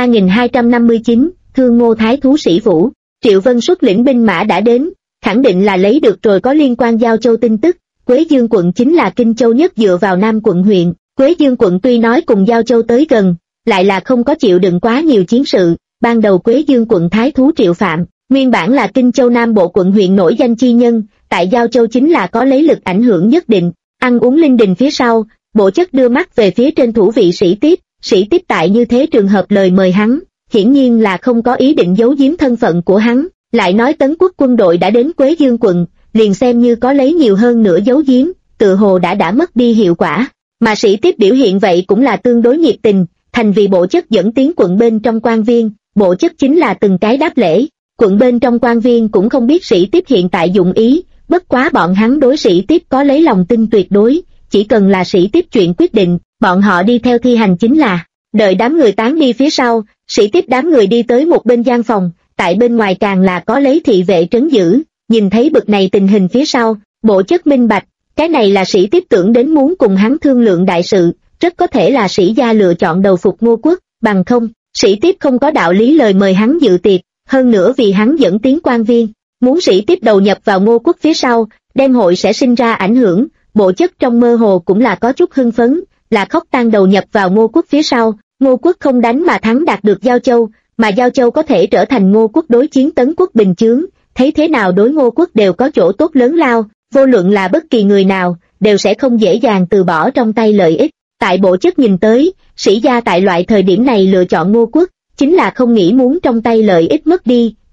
Speaker 1: 3259, Thương Ngô Thái thú Sĩ Vũ, Triệu Vân xuất lĩnh binh mã đã đến, khẳng định là lấy được rồi có liên quan Giao Châu tin tức. Quế Dương quận chính là Kinh Châu nhất dựa vào Nam quận huyện, Quế Dương quận tuy nói cùng Giao Châu tới gần, lại là không có chịu đựng quá nhiều chiến sự. Ban đầu Quế Dương quận thái thú Triệu Phạm, nguyên bản là Kinh Châu Nam bộ quận huyện nổi danh chi nhân, tại Giao Châu chính là có lấy lực ảnh hưởng nhất định. Ăn uống linh đình phía sau, Bộ Chất đưa mắt về phía trên thủ vị Sĩ Tiếp tại như thế trường hợp lời mời hắn, hiển nhiên là không có ý định giấu giếm thân phận của hắn, lại nói Tấn Quốc quân đội đã đến Quế Dương quận, liền xem như có lấy nhiều hơn nữa giấu giếm, tự hồ đã mất đi hiệu quả, mà Sĩ Tiếp biểu hiện vậy cũng là tương đối nhiệt tình, thành vì Bộ Chất dẫn tiến quận bên trong quan viên, Bộ Chất chính là từng cái đáp lễ, quận bên trong quan viên cũng không biết Sĩ Tiếp hiện tại dụng ý, bất quá bọn hắn đối Sĩ Tiếp có lấy lòng tin tuyệt đối, chỉ cần là Sĩ Tiếp chuyện quyết định, bọn họ đi theo thi hành chính là. Đợi đám người tán đi phía sau, Sĩ Tiếp đám người đi tới một bên gian phòng, tại bên ngoài càng là có lấy thị vệ trấn giữ, nhìn thấy bực này tình hình phía sau, Bộ Chất minh bạch, cái này là Sĩ Tiếp tưởng đến muốn cùng hắn thương lượng đại sự, rất có thể là Sĩ gia lựa chọn đầu phục Ngô Quốc, bằng không, Sĩ Tiếp không có đạo lý lời mời hắn dự tiệc, hơn nữa vì hắn dẫn tiến quan viên, muốn Sĩ Tiếp đầu nhập vào Ngô Quốc phía sau, đêm hội sẽ sinh ra ảnh hưởng. Bộ Chất trong mơ hồ cũng là có chút hưng phấn, là khóc tang đầu nhập vào Ngô Quốc phía sau, Ngô Quốc không đánh mà thắng đạt được Giao Châu, mà Giao Châu có thể trở thành Ngô Quốc đối chiến Tấn Quốc bình chướng, thấy thế nào đối Ngô Quốc đều có chỗ tốt lớn lao, vô luận là bất kỳ người nào, đều sẽ không dễ dàng từ bỏ trong tay lợi ích. Tại Bộ Chất nhìn tới, Sĩ gia tại loại thời điểm này lựa chọn Ngô Quốc, chính là không nghĩ muốn trong tay lợi ích mất đi,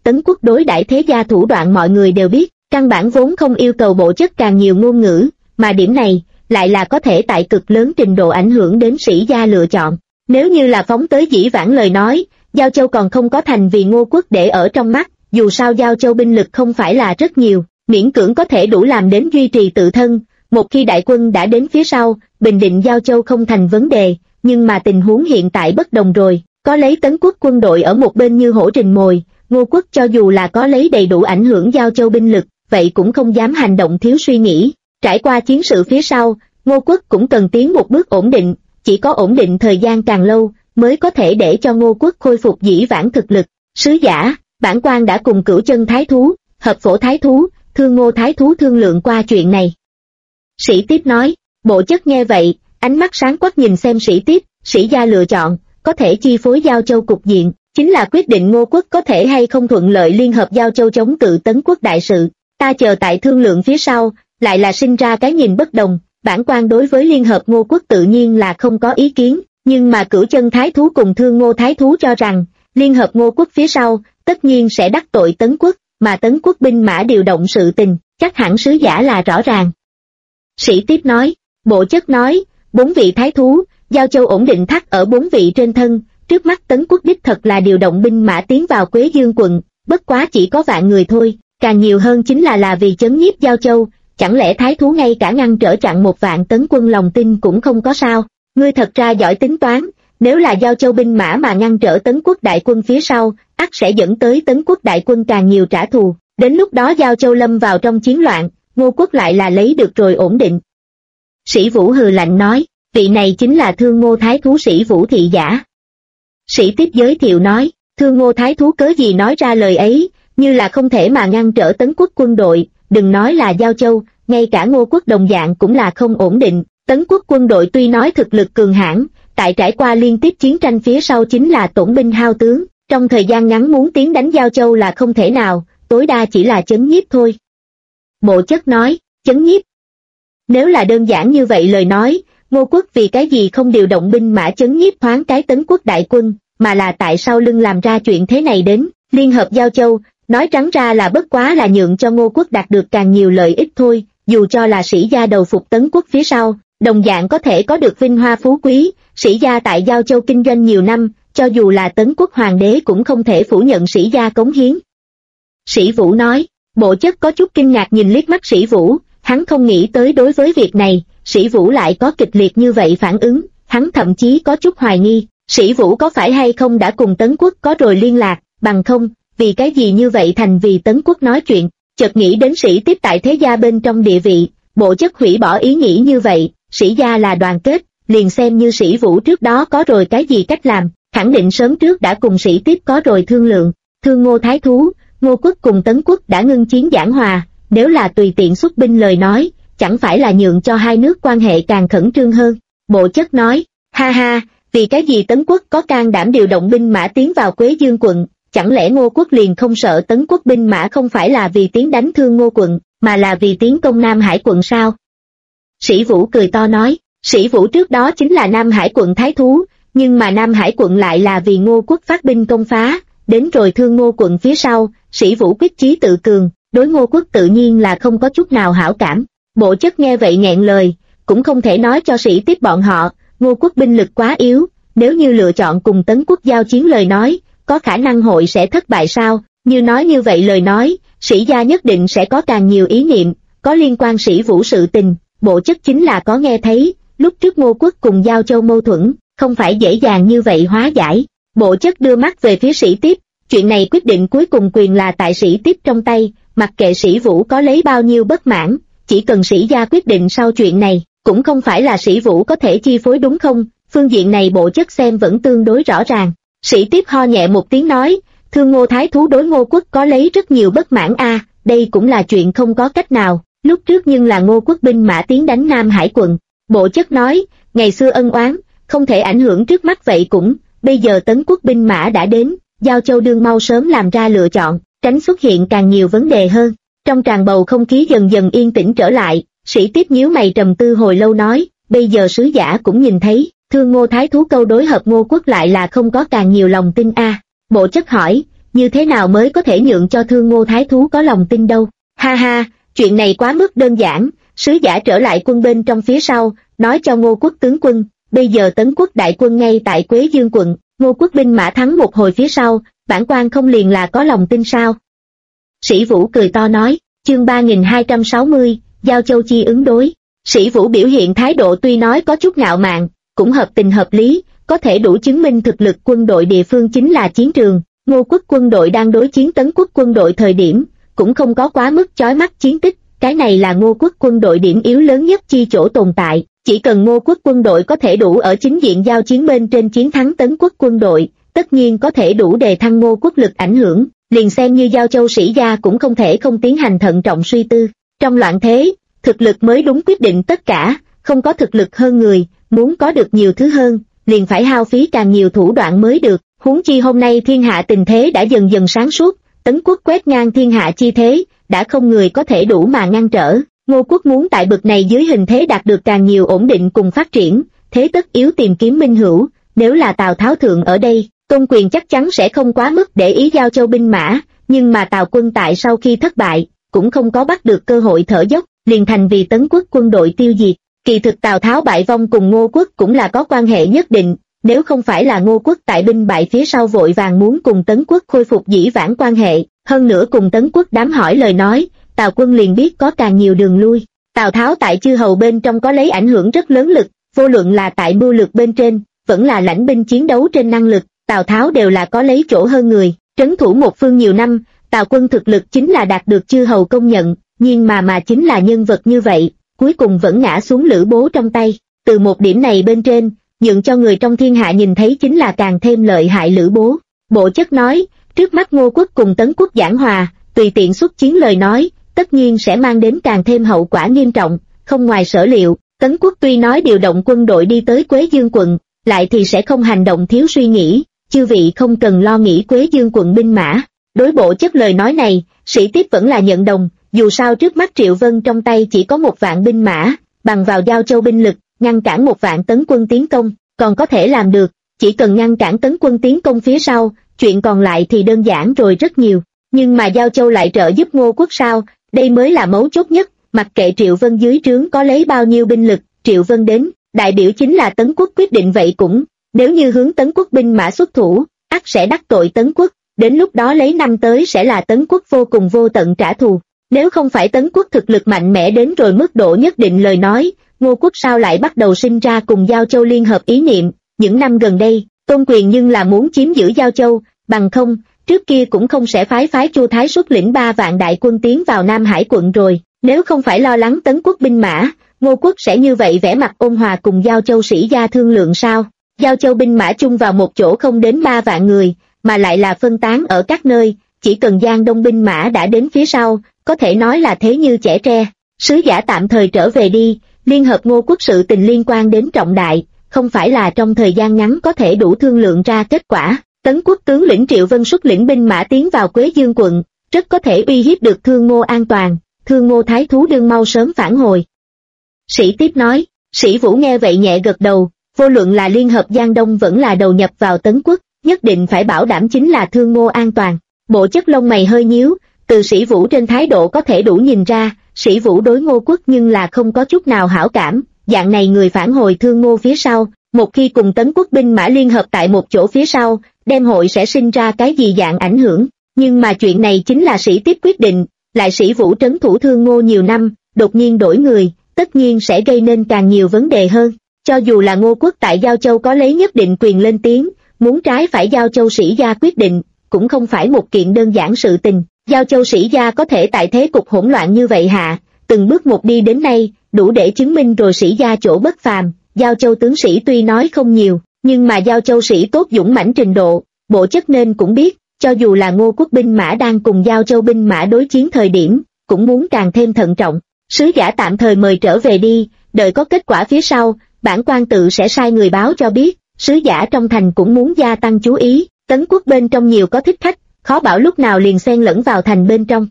Speaker 1: Tấn Quốc đối đãi thế gia thủ đoạn mọi người đều biết, căn bản vốn không yêu cầu Bộ Chất càng nhiều ngôn ngữ, mà điểm này lại là có thể tại cực lớn trình độ ảnh hưởng đến sĩ gia lựa chọn. Nếu như là phóng tới dĩ vãng lời nói, Giao Châu còn không có thành vì Ngô Quốc để ở trong mắt, dù sao Giao Châu binh lực không phải là rất nhiều, miễn cưỡng có thể đủ làm đến duy trì tự thân. Một khi đại quân đã đến phía sau, bình định Giao Châu không thành vấn đề, nhưng mà tình huống hiện tại bất đồng rồi, có lấy Tấn Quốc quân đội ở một bên như hổ rình mồi, Ngô Quốc cho dù là có lấy đầy đủ ảnh hưởng Giao Châu binh lực, vậy cũng không dám hành động thiếu suy nghĩ. Trải qua chiến sự phía sau, Ngô Quốc cũng cần tiến một bước ổn định, chỉ có ổn định thời gian càng lâu, mới có thể để cho Ngô Quốc khôi phục dĩ vãng thực lực. Sứ giả, bản quan đã cùng Cửu Chân Thái Thú, Hợp Phổ Thái Thú, Thương Ngô Thái Thú thương lượng qua chuyện này. Sĩ Tiếp nói. Bộ Chất nghe vậy, ánh mắt sáng quắc nhìn xem Sĩ Tiếp, sĩ gia lựa chọn, có thể chi phối Giao Châu cục diện, chính là quyết định Ngô Quốc có thể hay không thuận lợi liên hợp Giao Châu chống cự Tấn Quốc đại sự. Ta chờ tại thương lượng phía sau, lại là sinh ra cái nhìn bất đồng, bản quan đối với liên hợp Ngô Quốc tự nhiên là không có ý kiến, nhưng mà Cửu Chân Thái Thú cùng Thương Ngô Thái Thú cho rằng, liên hợp Ngô Quốc phía sau, tất nhiên sẽ đắc tội Tấn Quốc, mà Tấn Quốc binh mã điều động sự tình, chắc hẳn sứ giả là rõ ràng. Sĩ Tiếp nói. Bộ Chất nói, 4 vị thái thú, Giao Châu ổn định thắt ở 4 vị trên thân, trước mắt Tấn Quốc đích thật là điều động binh mã tiến vào Quế Dương quận, bất quá chỉ có vạn người thôi, càng nhiều hơn chính là vì chấn nhiếp Giao Châu, chẳng lẽ thái thú ngay cả ngăn trở chặn 1 vạn tấn quân lòng tin cũng không có sao? Ngươi thật ra giỏi tính toán, nếu là Giao Châu binh mã mà ngăn trở Tấn Quốc đại quân phía sau, ắt sẽ dẫn tới Tấn Quốc đại quân càng nhiều trả thù, đến lúc đó Giao Châu lâm vào trong chiến loạn, Ngô Quốc lại là lấy được rồi ổn định. Sĩ Vũ hừ lạnh nói, vị này chính là Thương Ngô Thái Thú Sĩ Vũ thị giả. Sĩ Tiếp giới thiệu nói, Thương Ngô Thái Thú cớ gì nói ra lời ấy, như là không thể mà ngăn trở Tấn Quốc quân đội, đừng nói là Giao Châu, ngay cả Ngô Quốc đồng dạng cũng là không ổn định. Tấn Quốc quân đội tuy nói thực lực cường hãn, tại trải qua liên tiếp chiến tranh phía sau chính là tổn binh hao tướng, trong thời gian ngắn muốn tiến đánh Giao Châu là không thể nào, tối đa chỉ là chấn nhiếp thôi. Bộ Chất nói, chấn nhiếp. Nếu là đơn giản như vậy lời nói, Ngô Quốc vì cái gì không điều động binh mã chấn nhiếp thoáng cái Tấn Quốc đại quân, mà là tại sao lưng làm ra chuyện thế này đến, liên hợp Giao Châu, nói trắng ra là bất quá là nhượng cho Ngô Quốc đạt được càng nhiều lợi ích thôi, dù cho là sĩ gia đầu phục Tấn Quốc phía sau, đồng dạng có thể có được vinh hoa phú quý, sĩ gia tại Giao Châu kinh doanh nhiều năm, cho dù là Tấn Quốc hoàng đế cũng không thể phủ nhận sĩ gia cống hiến. Sĩ Vũ nói. Bộ Chất có chút kinh ngạc nhìn liếc mắt Sĩ Vũ, hắn không nghĩ tới đối với việc này, Sĩ Vũ lại có kịch liệt như vậy phản ứng, hắn thậm chí có chút hoài nghi, Sĩ Vũ có phải hay không đã cùng Tấn Quốc có rồi liên lạc, bằng không, vì cái gì như vậy thành vì Tấn Quốc nói chuyện, chợt nghĩ đến Sĩ Tiếp tại thế gia bên trong địa vị, Bộ Chất hủy bỏ ý nghĩ như vậy, sĩ gia là đoàn kết, liền xem như Sĩ Vũ trước đó có rồi cái gì cách làm, khẳng định sớm trước đã cùng Sĩ Tiếp có rồi thương lượng. Thương Ngô Thái Thú, Ngô Quốc cùng Tấn Quốc đã ngưng chiến giảng hòa, nếu là tùy tiện xuất binh lời nói, chẳng phải là nhượng cho hai nước quan hệ càng khẩn trương hơn. Bộ Chất nói, ha ha, vì cái gì Tấn Quốc có can đảm điều động binh mã tiến vào Quế Dương quận, chẳng lẽ Ngô Quốc liền không sợ Tấn Quốc binh mã không phải là vì tiến đánh Thương Ngô quận, mà là vì tiến công Nam Hải quận sao? Sĩ Vũ cười to nói, Sĩ Vũ trước đó chính là Nam Hải quận thái thú, nhưng mà Nam Hải quận lại là vì Ngô Quốc phát binh công phá, đến rồi Thương Ngô quận phía sau, Sĩ Vũ quyết chí tự cường, đối Ngô Quốc tự nhiên là không có chút nào hảo cảm. Bộ Chất nghe vậy nghẹn lời, cũng không thể nói cho Sĩ Tiếp bọn họ, Ngô Quốc binh lực quá yếu, nếu như lựa chọn cùng Tấn Quốc giao chiến lời nói, có khả năng hội sẽ thất bại sao? Như nói như vậy lời nói, sĩ gia nhất định sẽ có càng nhiều ý niệm, có liên quan Sĩ Vũ sự tình, Bộ Chất chính là có nghe thấy, lúc trước Ngô Quốc cùng Giao Châu mâu thuẫn, không phải dễ dàng như vậy hóa giải. Bộ Chất đưa mắt về phía Sĩ Tiếp, chuyện này quyết định cuối cùng quyền là tại Sĩ Tiếp trong tay, mặc kệ Sĩ Vũ có lấy bao nhiêu bất mãn, chỉ cần sĩ gia quyết định sau chuyện này, cũng không phải là Sĩ Vũ có thể chi phối đúng không? Phương diện này Bộ Chất xem vẫn tương đối rõ ràng. Sĩ Tiếp ho nhẹ một tiếng nói, Thương Ngô Thái Thú đối Ngô Quốc có lấy rất nhiều bất mãn đây cũng là chuyện không có cách nào, lúc trước nhưng là Ngô Quốc binh mã tiến đánh Nam Hải quận. Bộ Chất nói, ngày xưa ân oán, không thể ảnh hưởng trước mắt vậy cũng, bây giờ Tấn Quốc binh mã đã đến, Giao Châu đương mau sớm làm ra lựa chọn, tránh xuất hiện càng nhiều vấn đề hơn. Trong tràn bầu không khí dần dần yên tĩnh trở lại, Sĩ Tiếp nhíu mày trầm tư hồi lâu nói, bây giờ sứ giả cũng nhìn thấy, Thương Ngô Thái Thú câu đối hợp Ngô Quốc lại là không có càng nhiều lòng tin Bộ Chất hỏi, như thế nào mới có thể nhượng cho Thương Ngô thái thú có lòng tin đâu. Ha ha, chuyện này quá mức đơn giản. Sứ giả trở lại quân bên trong phía sau, nói cho Ngô Quốc tướng quân, bây giờ Tấn Quốc đại quân ngay tại Quế Dương quận, Ngô Quốc binh mã thắng một hồi phía sau, bản quan không liền là có lòng tin sao? Sĩ Vũ cười to nói, chương 3260, Giao Châu chi ứng đối. Sĩ Vũ biểu hiện thái độ tuy nói có chút ngạo mạn, cũng hợp tình hợp lý, có thể đủ chứng minh thực lực quân đội địa phương chính là chiến trường. Ngô Quốc quân đội đang đối chiến Tấn Quốc quân đội thời điểm, cũng không có quá mức chói mắt chiến tích, cái này là Ngô Quốc quân đội điểm yếu lớn nhất chi chỗ tồn tại. Chỉ cần Ngô Quốc quân đội có thể đủ ở chính diện giao chiến bên trên chiến thắng Tấn Quốc quân đội, tất nhiên có thể đủ đề thăng Ngô Quốc lực ảnh hưởng, liền xem như Giao Châu sĩ gia cũng không thể không tiến hành thận trọng suy tư. Trong loạn thế, thực lực mới đúng quyết định tất cả, không có thực lực hơn người, muốn có được nhiều thứ hơn, liền phải hao phí càng nhiều thủ đoạn mới được. Huống chi hôm nay thiên hạ tình thế đã dần dần sáng suốt, Tấn Quốc quét ngang thiên hạ chi thế, đã không người có thể đủ mà ngăn trở. Ngô Quốc muốn tại bực này dưới hình thế đạt được càng nhiều ổn định cùng phát triển, thế tất yếu tìm kiếm minh hữu, nếu là Tào Tháo thượng ở đây, Tôn Quyền chắc chắn sẽ không quá mức để ý Giao Châu binh mã, nhưng mà Tào quân tại sau khi thất bại, cũng không có bắt được cơ hội thở dốc, liền thành vì Tấn Quốc quân đội tiêu diệt. Kỳ thực Tào Tháo bại vong cùng Ngô Quốc cũng là có quan hệ nhất định, nếu không phải là Ngô Quốc tại binh bại phía sau vội vàng muốn cùng Tấn Quốc khôi phục dĩ vãng quan hệ, hơn nữa cùng Tấn Quốc đám hỏi lời nói, Tào quân liền biết có càng nhiều đường lui. Tào Tháo tại chư hầu bên trong có lấy ảnh hưởng rất lớn lực, vô luận là tại mưu lược bên trên, vẫn là lãnh binh chiến đấu trên năng lực, Tào Tháo đều là có lấy chỗ hơn người. Trấn thủ một phương nhiều năm, Tào quân thực lực chính là đạt được chư hầu công nhận, nhưng mà chính là nhân vật như vậy, cuối cùng vẫn ngã xuống Lữ Bố trong tay. Từ một điểm này bên trên, nhượng cho người trong thiên hạ nhìn thấy chính là càng thêm lợi hại Lữ Bố. Bộ chất nói, trước mắt Ngô Quốc cùng Tấn Quốc giảng hòa, tùy tiện xuất chiến lời nói, tất nhiên sẽ mang đến càng thêm hậu quả nghiêm trọng, không ngoài sở liệu. Tấn Quốc tuy nói điều động quân đội đi tới Quế Dương quận, lại thì sẽ không hành động thiếu suy nghĩ, chư vị không cần lo nghĩ Quế Dương quận binh mã. Đối bộ chất lời nói này, Sĩ Tiếp vẫn là nhận đồng, dù sao trước mắt Triệu Vân trong tay chỉ có 1 vạn binh mã, bằng vào Giao Châu binh lực, ngăn cản 1 vạn Tấn quân tiến công, còn có thể làm được, chỉ cần ngăn cản Tấn quân tiến công phía sau, chuyện còn lại thì đơn giản rồi rất nhiều. Nhưng mà Giao Châu lại trợ giúp Ngô Quốc sao, đây mới là mấu chốt nhất, mặc kệ Triệu Vân dưới trướng có lấy bao nhiêu binh lực, Triệu Vân đến, đại biểu chính là Tấn Quốc quyết định vậy cũng, nếu như hướng Tấn Quốc binh mã xuất thủ, ắt sẽ đắc tội Tấn Quốc, đến lúc đó lấy năm tới sẽ là Tấn Quốc vô cùng vô tận trả thù. Nếu không phải Tấn Quốc thực lực mạnh mẽ đến rồi mức độ nhất định lời nói, Ngô Quốc sao lại bắt đầu sinh ra cùng Giao Châu liên hợp ý niệm. Những năm gần đây, Tôn Quyền nhưng là muốn chiếm giữ Giao Châu, bằng không, trước kia cũng không sẽ phái Chu Thái xuất lĩnh 3 vạn đại quân tiến vào Nam Hải quận rồi. Nếu không phải lo lắng Tấn Quốc binh mã, Ngô Quốc sẽ như vậy vẻ mặt ôn hòa cùng Giao Châu sĩ gia thương lượng sao? Giao Châu binh mã chung vào một chỗ không đến 3 vạn người, mà lại là phân tán ở các nơi, chỉ cần Giang Đông binh mã đã đến phía sau, có thể nói là thế như trẻ tre. Sứ giả tạm thời trở về đi, liên hợp Ngô Quốc sự tình liên quan đến trọng đại, không phải là trong thời gian ngắn có thể đủ thương lượng ra kết quả. Tấn Quốc tướng lĩnh Triệu Vân xuất lĩnh binh mã tiến vào Quế Dương quận, rất có thể uy hiếp được Thương Ngô an toàn, Thương Ngô thái thú đương mau sớm phản hồi. Sĩ Tiếp nói, Sĩ Vũ nghe vậy nhẹ gật đầu, vô luận là liên hợp Giang Đông vẫn là đầu nhập vào Tấn Quốc, nhất định phải bảo đảm chính là Thương Ngô an toàn. Bộ chất lông mày hơi nhíu, từ Sĩ Vũ trên thái độ có thể đủ nhìn ra, Sĩ Vũ đối Ngô Quốc nhưng là không có chút nào hảo cảm, dạng này người phản hồi Thương Ngô phía sau, một khi cùng Tấn Quốc binh mã liên hợp tại một chỗ phía sau, đem hội sẽ sinh ra cái gì dạng ảnh hưởng. Nhưng mà chuyện này chính là Sĩ Tiếp quyết định, lại Sĩ Vũ trấn thủ Thương Ngô nhiều năm, đột nhiên đổi người, tất nhiên sẽ gây nên càng nhiều vấn đề hơn. Cho dù là Ngô Quốc tại Giao Châu có lấy nhất định quyền lên tiếng, muốn trái phải Giao Châu sĩ gia quyết định, cũng không phải một kiện đơn giản sự tình. Giao Châu sĩ gia có thể tại thế cục hỗn loạn như vậy hạ, từng bước một đi đến nay, đủ để chứng minh rồi sĩ gia chỗ bất phàm. Giao Châu tướng sĩ tuy nói không nhiều, nhưng mà Giao Châu sĩ tốt dũng mãnh trình độ, bộ chất nên cũng biết, cho dù là Ngô Quốc binh mã đang cùng Giao Châu binh mã đối chiến thời điểm, cũng muốn càng thêm thận trọng. Sứ giả tạm thời mời trở về đi, đợi có kết quả phía sau, bản quan tự sẽ sai người báo cho biết. Sứ giả trong thành cũng muốn gia tăng chú ý, Tấn Quốc bên trong nhiều có thích khách, khó bảo lúc nào liền xen lẫn vào thành bên trong.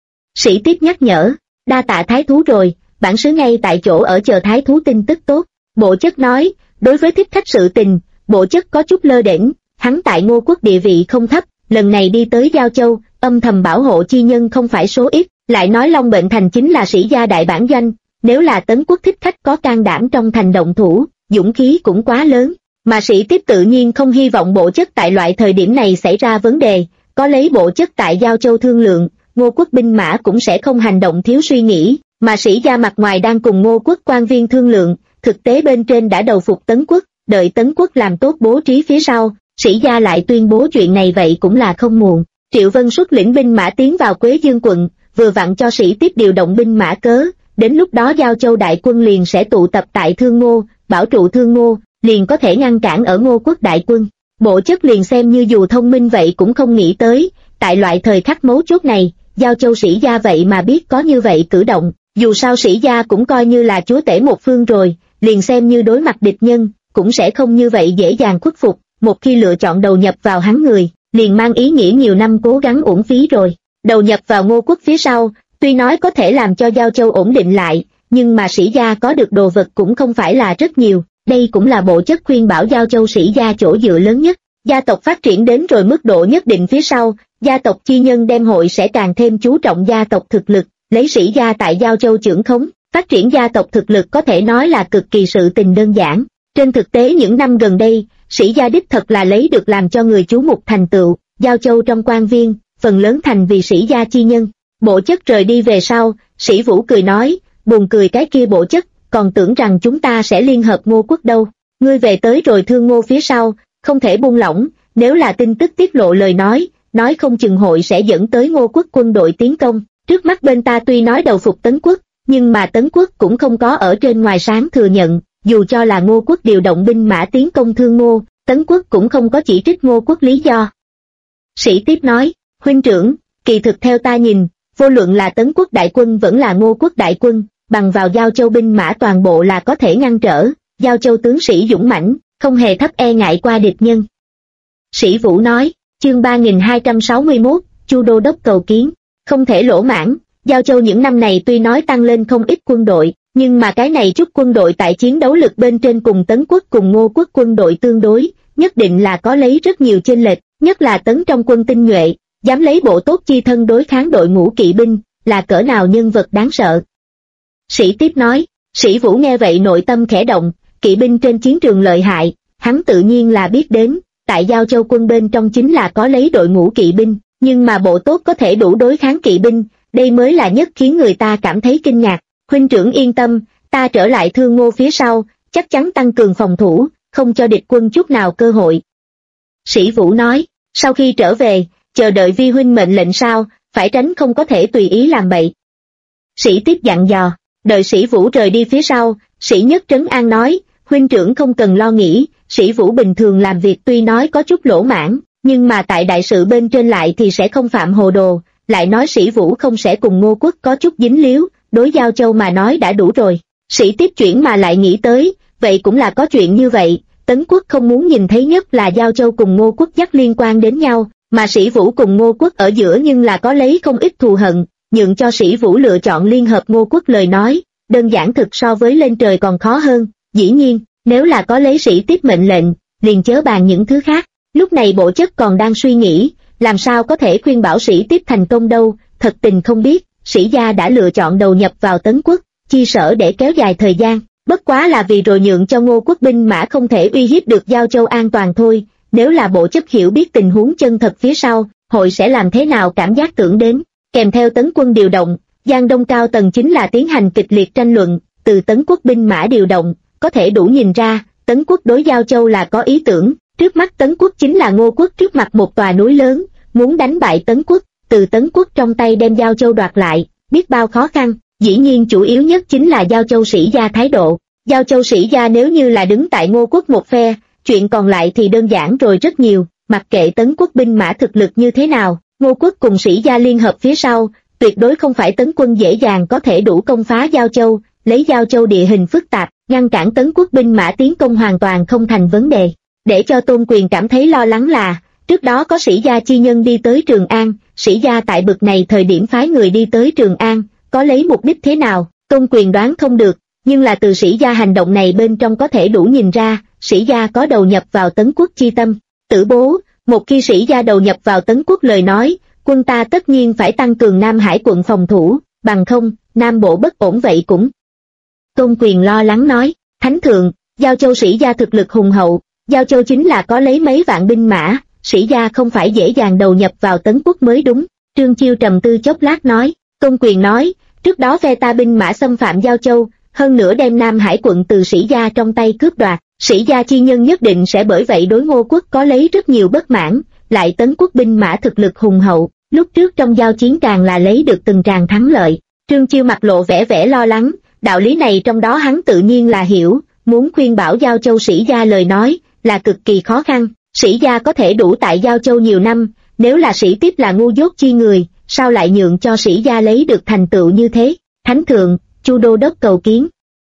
Speaker 1: Sĩ Tiếp nhắc nhở, đa tạ thái thú rồi, bản sứ ngay tại chỗ ở chờ thái thú tin tức tốt. Bộ chất nói, đối với thích khách sự tình, bộ chất có chút lơ đễnh, hắn tại Ngô Quốc địa vị không thấp, lần này đi tới Giao Châu, âm thầm bảo hộ chi nhân không phải số ít, lại nói Long Bệnh Thành chính là Sĩ gia đại bản doanh, nếu là Tấn Quốc thích khách có can đảm trong thành động thủ, dũng khí cũng quá lớn, mà Sĩ Tiếp tự nhiên không hy vọng Bộ Chất tại loại thời điểm này xảy ra vấn đề, có lấy Bộ Chất tại Giao Châu thương lượng, Ngô Quốc binh mã cũng sẽ không hành động thiếu suy nghĩ, mà Sĩ gia mặt ngoài đang cùng Ngô Quốc quan viên thương lượng, thực tế bên trên đã đầu phục Tấn Quốc, đợi Tấn Quốc làm tốt bố trí phía sau, Sĩ gia lại tuyên bố chuyện này vậy cũng là không muộn. Triệu Vân xuất lĩnh binh mã tiến vào Quế Dương quận, vừa vặn cho Sĩ Tiếp điều động binh mã cớ, đến lúc đó Giao Châu đại quân liền sẽ tụ tập tại Thương Ngô, bảo trụ Thương Ngô, liền có thể ngăn cản ở Ngô Quốc đại quân. Bộ Chất liền xem như dù thông minh vậy cũng không nghĩ tới, tại loại thời khắc mấu chốt này, Giao Châu Sĩ gia vậy mà biết có như vậy cử động, dù sao Sĩ gia cũng coi như là chúa tể một phương rồi, liền xem như đối mặt địch nhân, cũng sẽ không như vậy dễ dàng khuất phục, một khi lựa chọn đầu nhập vào hắn người, liền mang ý nghĩa nhiều năm cố gắng uổng phí rồi. Đầu nhập vào Ngô Quốc phía sau, tuy nói có thể làm cho Giao Châu ổn định lại, nhưng mà Sĩ gia có được đồ vật cũng không phải là rất nhiều, đây cũng là Bộ Chất khuyên bảo Giao Châu Sĩ gia chỗ dựa lớn nhất. Gia tộc phát triển đến rồi mức độ nhất định phía sau, gia tộc chi nhân đem hội sẽ càng thêm chú trọng gia tộc thực lực, lấy Sĩ gia tại Giao Châu chưởng khống, phát triển gia tộc thực lực có thể nói là cực kỳ sự tình đơn giản. Trên thực tế những năm gần đây, Sĩ gia đích thật là lấy được làm cho người chú mục thành tựu, Giao Châu trong quan viên, phần lớn thành vì Sĩ gia chi nhân. Bộ Chất rời đi về sau, Sĩ Vũ cười nói, buồn cười cái kia Bộ Chất, còn tưởng rằng chúng ta sẽ liên hợp Ngô Quốc đâu. Ngươi về tới rồi Thương Ngô phía sau, không thể buông lỏng, nếu là tin tức tiết lộ lời nói không chừng hội sẽ dẫn tới Ngô Quốc quân đội tiến công. Trước mắt bên ta tuy nói đầu phục Tấn Quốc, nhưng mà Tấn Quốc cũng không có ở trên ngoài sáng thừa nhận, dù cho là Ngô Quốc điều động binh mã tiến công Thương Ngô, Tấn Quốc cũng không có chỉ trích Ngô Quốc lý do. Sĩ Tiếp nói, huynh trưởng, kỳ thực theo ta nhìn, vô luận là Tấn Quốc đại quân vẫn là Ngô Quốc đại quân, bằng vào Giao Châu binh mã toàn bộ là có thể ngăn trở, Giao Châu tướng sĩ dũng mãnh, không hề thấp e ngại qua địch nhân. Sĩ Vũ nói, chương 3261, Chu Đô Đốc cầu kiến, không thể lỗ mãn, Giao Châu những năm này tuy nói tăng lên không ít quân đội, nhưng mà cái này chút quân đội tại chiến đấu lực bên trên cùng Tấn Quốc cùng Ngô Quốc quân đội tương đối, nhất định là có lấy rất nhiều chênh lệch, nhất là Tấn trong quân tinh nhuệ, dám lấy bộ tốt chi thân đối kháng đội ngũ kỵ binh, là cỡ nào nhân vật đáng sợ. Sĩ Tiếp nói, Sĩ Vũ nghe vậy nội tâm khẽ động, kỵ binh trên chiến trường lợi hại, hắn tự nhiên là biết đến, tại Giao Châu quân bên trong chính là có lấy đội ngũ kỵ binh, nhưng mà bộ tốt có thể đủ đối kháng kỵ binh, đây mới là nhất khiến người ta cảm thấy kinh ngạc. Huynh trưởng yên tâm, ta trở lại Thương Ngô phía sau, chắc chắn tăng cường phòng thủ, không cho địch quân chút nào cơ hội. Sĩ Vũ nói, sau khi trở về, chờ đợi vi huynh mệnh lệnh sao, phải tránh không có thể tùy ý làm bậy. Sĩ Tiếp dặn dò, đợi Sĩ Vũ rời đi phía sau, Sĩ Nhất trấn an nói, huynh trưởng không cần lo nghĩ, Sĩ Vũ bình thường làm việc tuy nói có chút lỗ mãn, nhưng mà tại đại sự bên trên lại thì sẽ không phạm hồ đồ, lại nói Sĩ Vũ không sẽ cùng Ngô Quốc có chút dính líu, đối Giao Châu mà nói đã đủ rồi. Sĩ Tiếp chuyển mà lại nghĩ tới, vậy cũng là có chuyện như vậy, Tấn Quốc không muốn nhìn thấy nhất là Giao Châu cùng Ngô Quốc dắt liên quan đến nhau, mà Sĩ Vũ cùng Ngô Quốc ở giữa nhưng là có lấy không ít thù hận, nhượng cho Sĩ Vũ lựa chọn liên hợp Ngô Quốc lời nói, đơn giản thực so với lên trời còn khó hơn. Dĩ nhiên, nếu là có lấy Sĩ Tiếp mệnh lệnh, liền chớ bàn những thứ khác. Lúc này Bộ Chất còn đang suy nghĩ, làm sao có thể khuyên bảo Sĩ Tiếp thành công đâu, thật tình không biết, Sĩ gia đã lựa chọn đầu nhập vào Tấn Quốc, chi sở để kéo dài thời gian, bất quá là vì rồi nhượng cho Ngô Quốc binh mã không thể uy hiếp được Giao Châu an toàn thôi. Nếu là Bộ Chất hiểu biết tình huống chân thật phía sau, hội sẽ làm thế nào cảm giác tưởng đến. Kèm theo Tấn quân điều động, Giang Đông cao tầng chính là tiến hành kịch liệt tranh luận, từ Tấn Quốc binh mã điều động, có thể đủ nhìn ra, Tấn Quốc đối Giao Châu là có ý tưởng, trước mắt Tấn Quốc chính là Ngô Quốc trước mặt một tòa núi lớn, muốn đánh bại Tấn Quốc, từ Tấn Quốc trong tay đem Giao Châu đoạt lại, biết bao khó khăn, dĩ nhiên chủ yếu nhất chính là Giao Châu Sĩ gia thái độ. Giao Châu Sĩ gia nếu như là đứng tại Ngô Quốc một phe, chuyện còn lại thì đơn giản rồi rất nhiều, mặc kệ Tấn Quốc binh mã thực lực như thế nào, Ngô Quốc cùng Sĩ gia liên hợp phía sau, tuyệt đối không phải Tấn quân dễ dàng có thể đủ công phá Giao Châu, lấy Giao Châu địa hình phức tạp, ngăn cản Tấn Quốc binh mã tiến công hoàn toàn không thành vấn đề. Để cho Tôn Quyền cảm thấy lo lắng là, trước đó có Sĩ gia chi nhân đi tới Trường An, Sĩ gia tại bực này thời điểm phái người đi tới Trường An, có lấy mục đích thế nào, Tôn Quyền đoán không được, nhưng là từ Sĩ gia hành động này bên trong có thể đủ nhìn ra, Sĩ gia có đầu nhập vào Tấn Quốc chi tâm. Tử Bố, một khi Sĩ Gia đầu nhập vào Tấn Quốc lời nói, quân ta tất nhiên phải tăng cường Nam Hải quận phòng thủ, bằng không, Nam Bộ bất ổn vậy cũng. Tôn Quyền lo lắng nói, Thánh Thượng, Giao Châu Sĩ Gia thực lực hùng hậu, Giao Châu chính là có lấy mấy vạn binh mã, Sĩ Gia không phải dễ dàng đầu nhập vào Tấn Quốc mới đúng. Trương Chiêu trầm tư chốc lát nói, Tôn Quyền nói, trước đó phe ta binh mã xâm phạm Giao Châu, hơn nữa đem Nam Hải quận từ Sĩ Gia trong tay cướp đoạt, Sĩ Gia chi nhân nhất định sẽ bởi vậy đối Ngô Quốc có lấy rất nhiều bất mãn, lại Tấn Quốc binh mã thực lực hùng hậu, lúc trước trong giao chiến càng là lấy được từng tràng thắng lợi. Trương Chiêu mặt lộ vẻ lo lắng, đạo lý này trong đó hắn tự nhiên là hiểu, muốn khuyên bảo Giao Châu Sĩ Gia lời nói, là cực kỳ khó khăn. Sĩ Gia có thể đủ tại Giao Châu nhiều năm, nếu là Sĩ Tiếp là ngu dốt chi người, sao lại nhượng cho Sĩ Gia lấy được thành tựu như thế? Thánh Thượng, Chu Đô Đốc cầu kiến.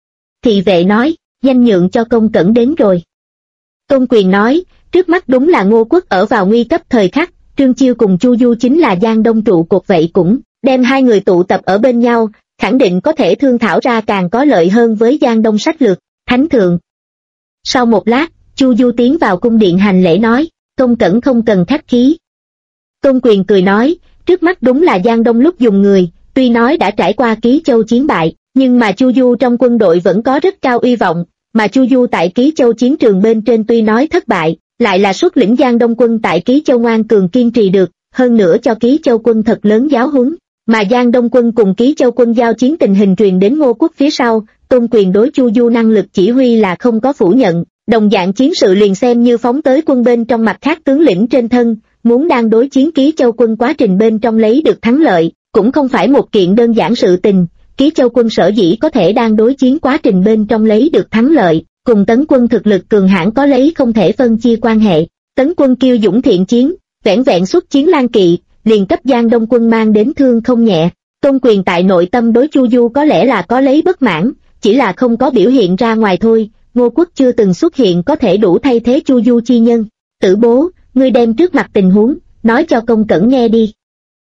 Speaker 1: Thị vệ nói, danh nhượng cho Công Cẩn đến rồi. Tôn Quyền nói, trước mắt đúng là Ngô Quốc ở vào nguy cấp thời khắc, Trương Chiêu cùng Chu Du chính là Giang Đông trụ cột vậy cũng, đem hai người tụ tập ở bên nhau, khẳng định có thể thương thảo ra càng có lợi hơn với Giang Đông sách lược. Thánh Thượng. Sau một lát, Chu Du tiến vào cung điện hành lễ nói, Công Cẩn không cần khách khí. Tôn Quyền cười nói, trước mắt đúng là Giang Đông lúc dùng người, tuy nói đã trải qua Ký Châu chiến bại, nhưng mà Chu Du trong quân đội vẫn có rất cao uy vọng, mà Chu Du tại Ký Châu chiến trường bên trên tuy nói thất bại, lại là xuất lĩnh Giang Đông quân tại Ký Châu ngoan cường kiên trì được, hơn nữa cho Ký Châu quân thật lớn giáo huấn, mà Giang Đông quân cùng Ký Châu quân giao chiến tình hình truyền đến Ngô Quốc phía sau, Tôn Quyền đối Chu Du năng lực chỉ huy là không có phủ nhận, đồng dạng chiến sự liền xem như phóng tới quân bên trong mặt khác tướng lĩnh trên thân, muốn đang đối chiến Ký Châu quân quá trình bên trong lấy được thắng lợi, cũng không phải một kiện đơn giản sự tình. Ký Châu quân sở dĩ có thể đang đối chiến quá trình bên trong lấy được thắng lợi, cùng Tấn quân thực lực cường hãn có lấy không thể phân chia quan hệ. Tấn quân kiêu dũng thiện chiến, vẻn vẹn xuất chiến Lan Kỵ, liền cấp Giang Đông quân mang đến thương không nhẹ. Tôn Quyền tại nội tâm đối Chu Du có lẽ là có lấy bất mãn, chỉ là không có biểu hiện ra ngoài thôi. Ngô Quốc chưa từng xuất hiện có thể đủ thay thế Chu Du chi nhân. Tử bố, ngươi đem trước mặt tình huống, nói cho Công Cẩn nghe đi.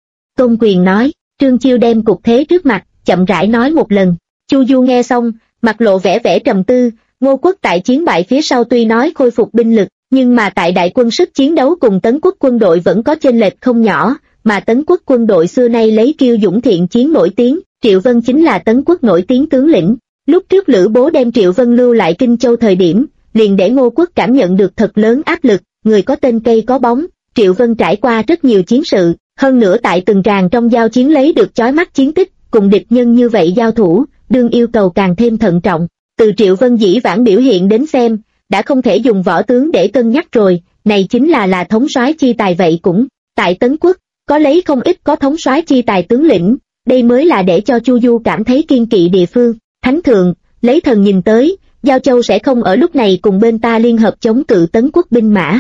Speaker 1: Tôn Quyền nói, Trương Chiêu đem cục thế trước mặt, chậm rãi nói một lần. Chu Du nghe xong, mặt lộ vẻ trầm tư. Ngô Quốc tại chiến bại phía sau tuy nói khôi phục binh lực, nhưng mà tại đại quân sức chiến đấu cùng Tấn Quốc quân đội vẫn có chênh lệch không nhỏ, mà Tấn Quốc quân đội xưa nay lấy kiêu dũng thiện chiến nổi tiếng, Triệu Vân chính là Tấn Quốc nổi tiếng tướng lĩnh. Lúc trước Lữ Bố đem Triệu Vân lưu lại Kinh Châu thời điểm, liền để Ngô Quốc cảm nhận được thật lớn áp lực, người có tên cây có bóng, Triệu Vân trải qua rất nhiều chiến sự, hơn nữa tại từng tràng trong giao chiến lấy được chói mắt chiến tích, cùng địch nhân như vậy giao thủ, đương yêu cầu càng thêm thận trọng. Từ Triệu Vân dĩ vãng biểu hiện đến xem, đã không thể dùng võ tướng để cân nhắc rồi, này chính là thống soái chi tài vậy cũng, tại Tấn Quốc, có lấy không ít có thống soái chi tài tướng lĩnh, đây mới là để cho Chu Du cảm thấy kiên kỵ địa phương. Thánh Thượng, lấy thần nhìn tới, Giao Châu sẽ không ở lúc này cùng bên ta liên hợp chống cự Tấn Quốc binh mã.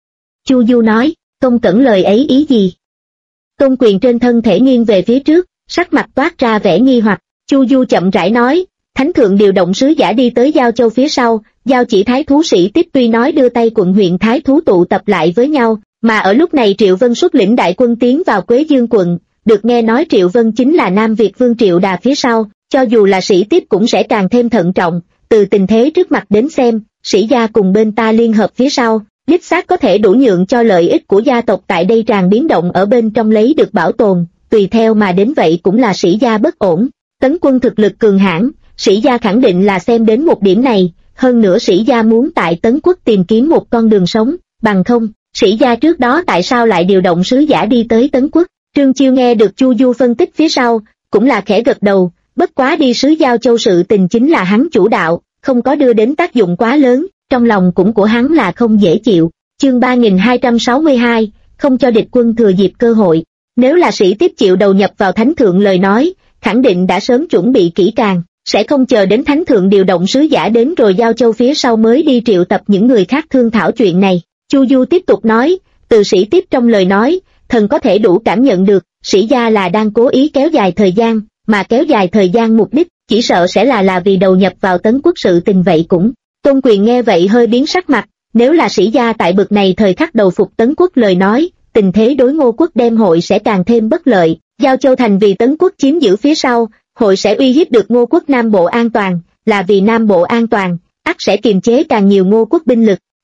Speaker 1: Chu Du nói, Công Cẩn lời ấy ý gì? Tôn Quyền trên thân thể nghiêng về phía trước, sắc mặt toát ra vẻ nghi hoặc. Chu Du chậm rãi nói, Thánh Thượng điều động sứ giả đi tới Giao Châu phía sau, Giao Chỉ Thái Thú Sĩ Tiếp tuy nói đưa tay quận huyện Thái Thú tụ tập lại với nhau, mà ở lúc này Triệu Vân xuất lĩnh đại quân tiến vào Quế Dương quận, được nghe nói Triệu Vân chính là Nam Việt Vương Triệu Đà phía sau, cho dù là Sĩ Tiếp cũng sẽ càng thêm thận trọng. Từ tình thế trước mặt đến xem, Sĩ gia cùng bên ta liên hợp phía sau, đích xác có thể đủ nhượng cho lợi ích của gia tộc tại đây tràn biến động ở bên trong lấy được bảo tồn, tùy theo mà đến vậy cũng là Sĩ gia bất ổn. Tấn quân thực lực cường hãn, Sĩ gia khẳng định là xem đến một điểm này, hơn nữa Sĩ gia muốn tại Tấn Quốc tìm kiếm một con đường sống, bằng không, Sĩ gia trước đó tại sao lại điều động sứ giả đi tới Tấn Quốc? Trương Chiêu nghe được Chu Du phân tích phía sau, cũng là khẽ gật đầu, bất quá đi sứ Giao Châu sự tình chính là hắn chủ đạo, không có đưa đến tác dụng quá lớn, trong lòng cũng của hắn là không dễ chịu. Chương 3262, không cho địch quân thừa dịp cơ hội. Nếu là Sĩ Tiếp chịu đầu nhập vào Thánh Thượng lời nói, khẳng định đã sớm chuẩn bị kỹ càng, sẽ không chờ đến Thánh Thượng điều động sứ giả đến rồi Giao Châu phía sau mới đi triệu tập những người khác thương thảo chuyện này. Chu Du tiếp tục nói, từ Sĩ Tiếp trong lời nói, thần có thể đủ cảm nhận được, Sĩ gia là đang cố ý kéo dài thời gian, mà kéo dài thời gian mục đích, chỉ sợ sẽ là vì đầu nhập vào Tấn Quốc sự tình vậy cũng. Tôn Quyền nghe vậy hơi biến sắc mặt, nếu là Sĩ gia tại bực này thời khắc đầu phục Tấn Quốc lời nói, tình thế đối Ngô Quốc đem hội sẽ càng thêm bất lợi, Giao Châu thành vì Tấn Quốc chiếm giữ phía sau, hội sẽ uy hiếp được Ngô Quốc Nam Bộ an toàn, là vì Nam Bộ an toàn, ắt sẽ kiềm chế càng nhiều Ngô Quốc binh lực.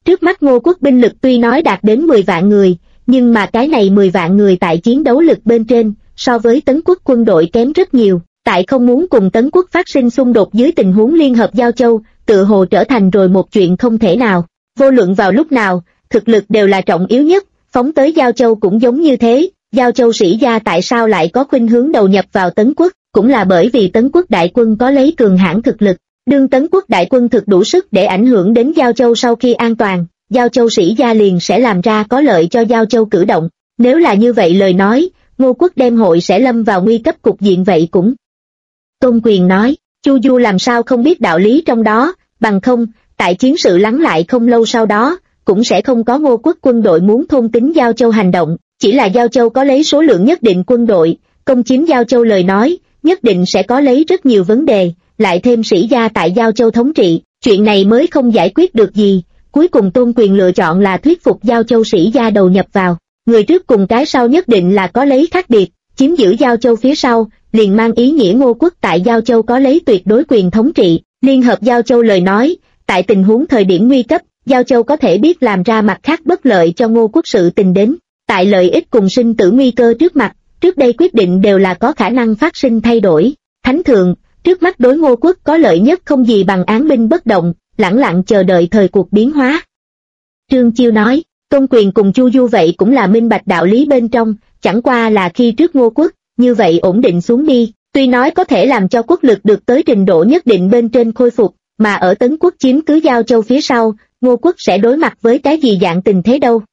Speaker 1: Trước mắt Ngô quốc binh lực tuy nói đạt đến 10 vạn người, nhưng mà cái này 10 vạn người tại chiến đấu lực bên trên, so với Tấn quốc quân đội kém rất nhiều. Tại không muốn cùng Tấn quốc phát sinh xung đột dưới tình huống liên hợp Giao Châu, tự hồ trở thành rồi một chuyện không thể nào. Vô luận vào lúc nào, thực lực đều là trọng yếu nhất, phóng tới Giao Châu cũng giống như thế. Giao Châu sĩ gia tại sao lại có khuynh hướng đầu nhập vào Tấn quốc, cũng là bởi vì Tấn quốc đại quân có lấy cường hãn thực lực. Đương Tấn quốc đại quân thực đủ sức để ảnh hưởng đến Giao Châu sau khi an toàn, Giao Châu sĩ gia liền sẽ làm ra có lợi cho Giao Châu cử động. Nếu là như vậy lời nói, Ngô quốc đem hội sẽ lâm vào nguy cấp cục diện vậy cũng. Tôn Quyền nói, Chu Du làm sao không biết đạo lý trong đó, bằng không, tại chiến sự lắng lại không lâu sau đó, cũng sẽ không có Ngô quốc quân đội muốn thôn tính Giao Châu hành động, chỉ là Giao Châu có lấy số lượng nhất định quân đội, công chiếm Giao Châu lời nói, nhất định sẽ có lấy rất nhiều vấn đề, lại thêm sĩ gia tại Giao Châu thống trị, chuyện này mới không giải quyết được gì. Cuối cùng Tôn Quyền lựa chọn là thuyết phục Giao Châu sĩ gia đầu nhập vào, người trước cùng cái sau nhất định là có lấy khác biệt, chiếm giữ Giao Châu phía sau, liền mang ý nghĩa Ngô quốc tại Giao Châu có lấy tuyệt đối quyền thống trị, liên hợp Giao Châu lời nói, tại tình huống thời điểm nguy cấp, Giao Châu có thể biết làm ra mặt khác bất lợi cho Ngô quốc sự tình đến, tại lợi ích cùng sinh tử nguy cơ trước mặt, trước đây quyết định đều là có khả năng phát sinh thay đổi. Thánh thượng, trước mắt đối Ngô quốc có lợi nhất không gì bằng án binh bất động, lẳng lặng chờ đợi thời cuộc biến hóa. Trương Chiêu nói, Tôn Quyền cùng Chu Du vậy cũng là minh bạch đạo lý bên trong, chẳng qua là khi trước Ngô quốc, như vậy ổn định xuống đi, tuy nói có thể làm cho quốc lực được tới trình độ nhất định bên trên khôi phục, mà ở Tấn quốc chiếm cứ Giao Châu phía sau, Ngô quốc sẽ đối mặt với cái gì dạng tình thế đâu.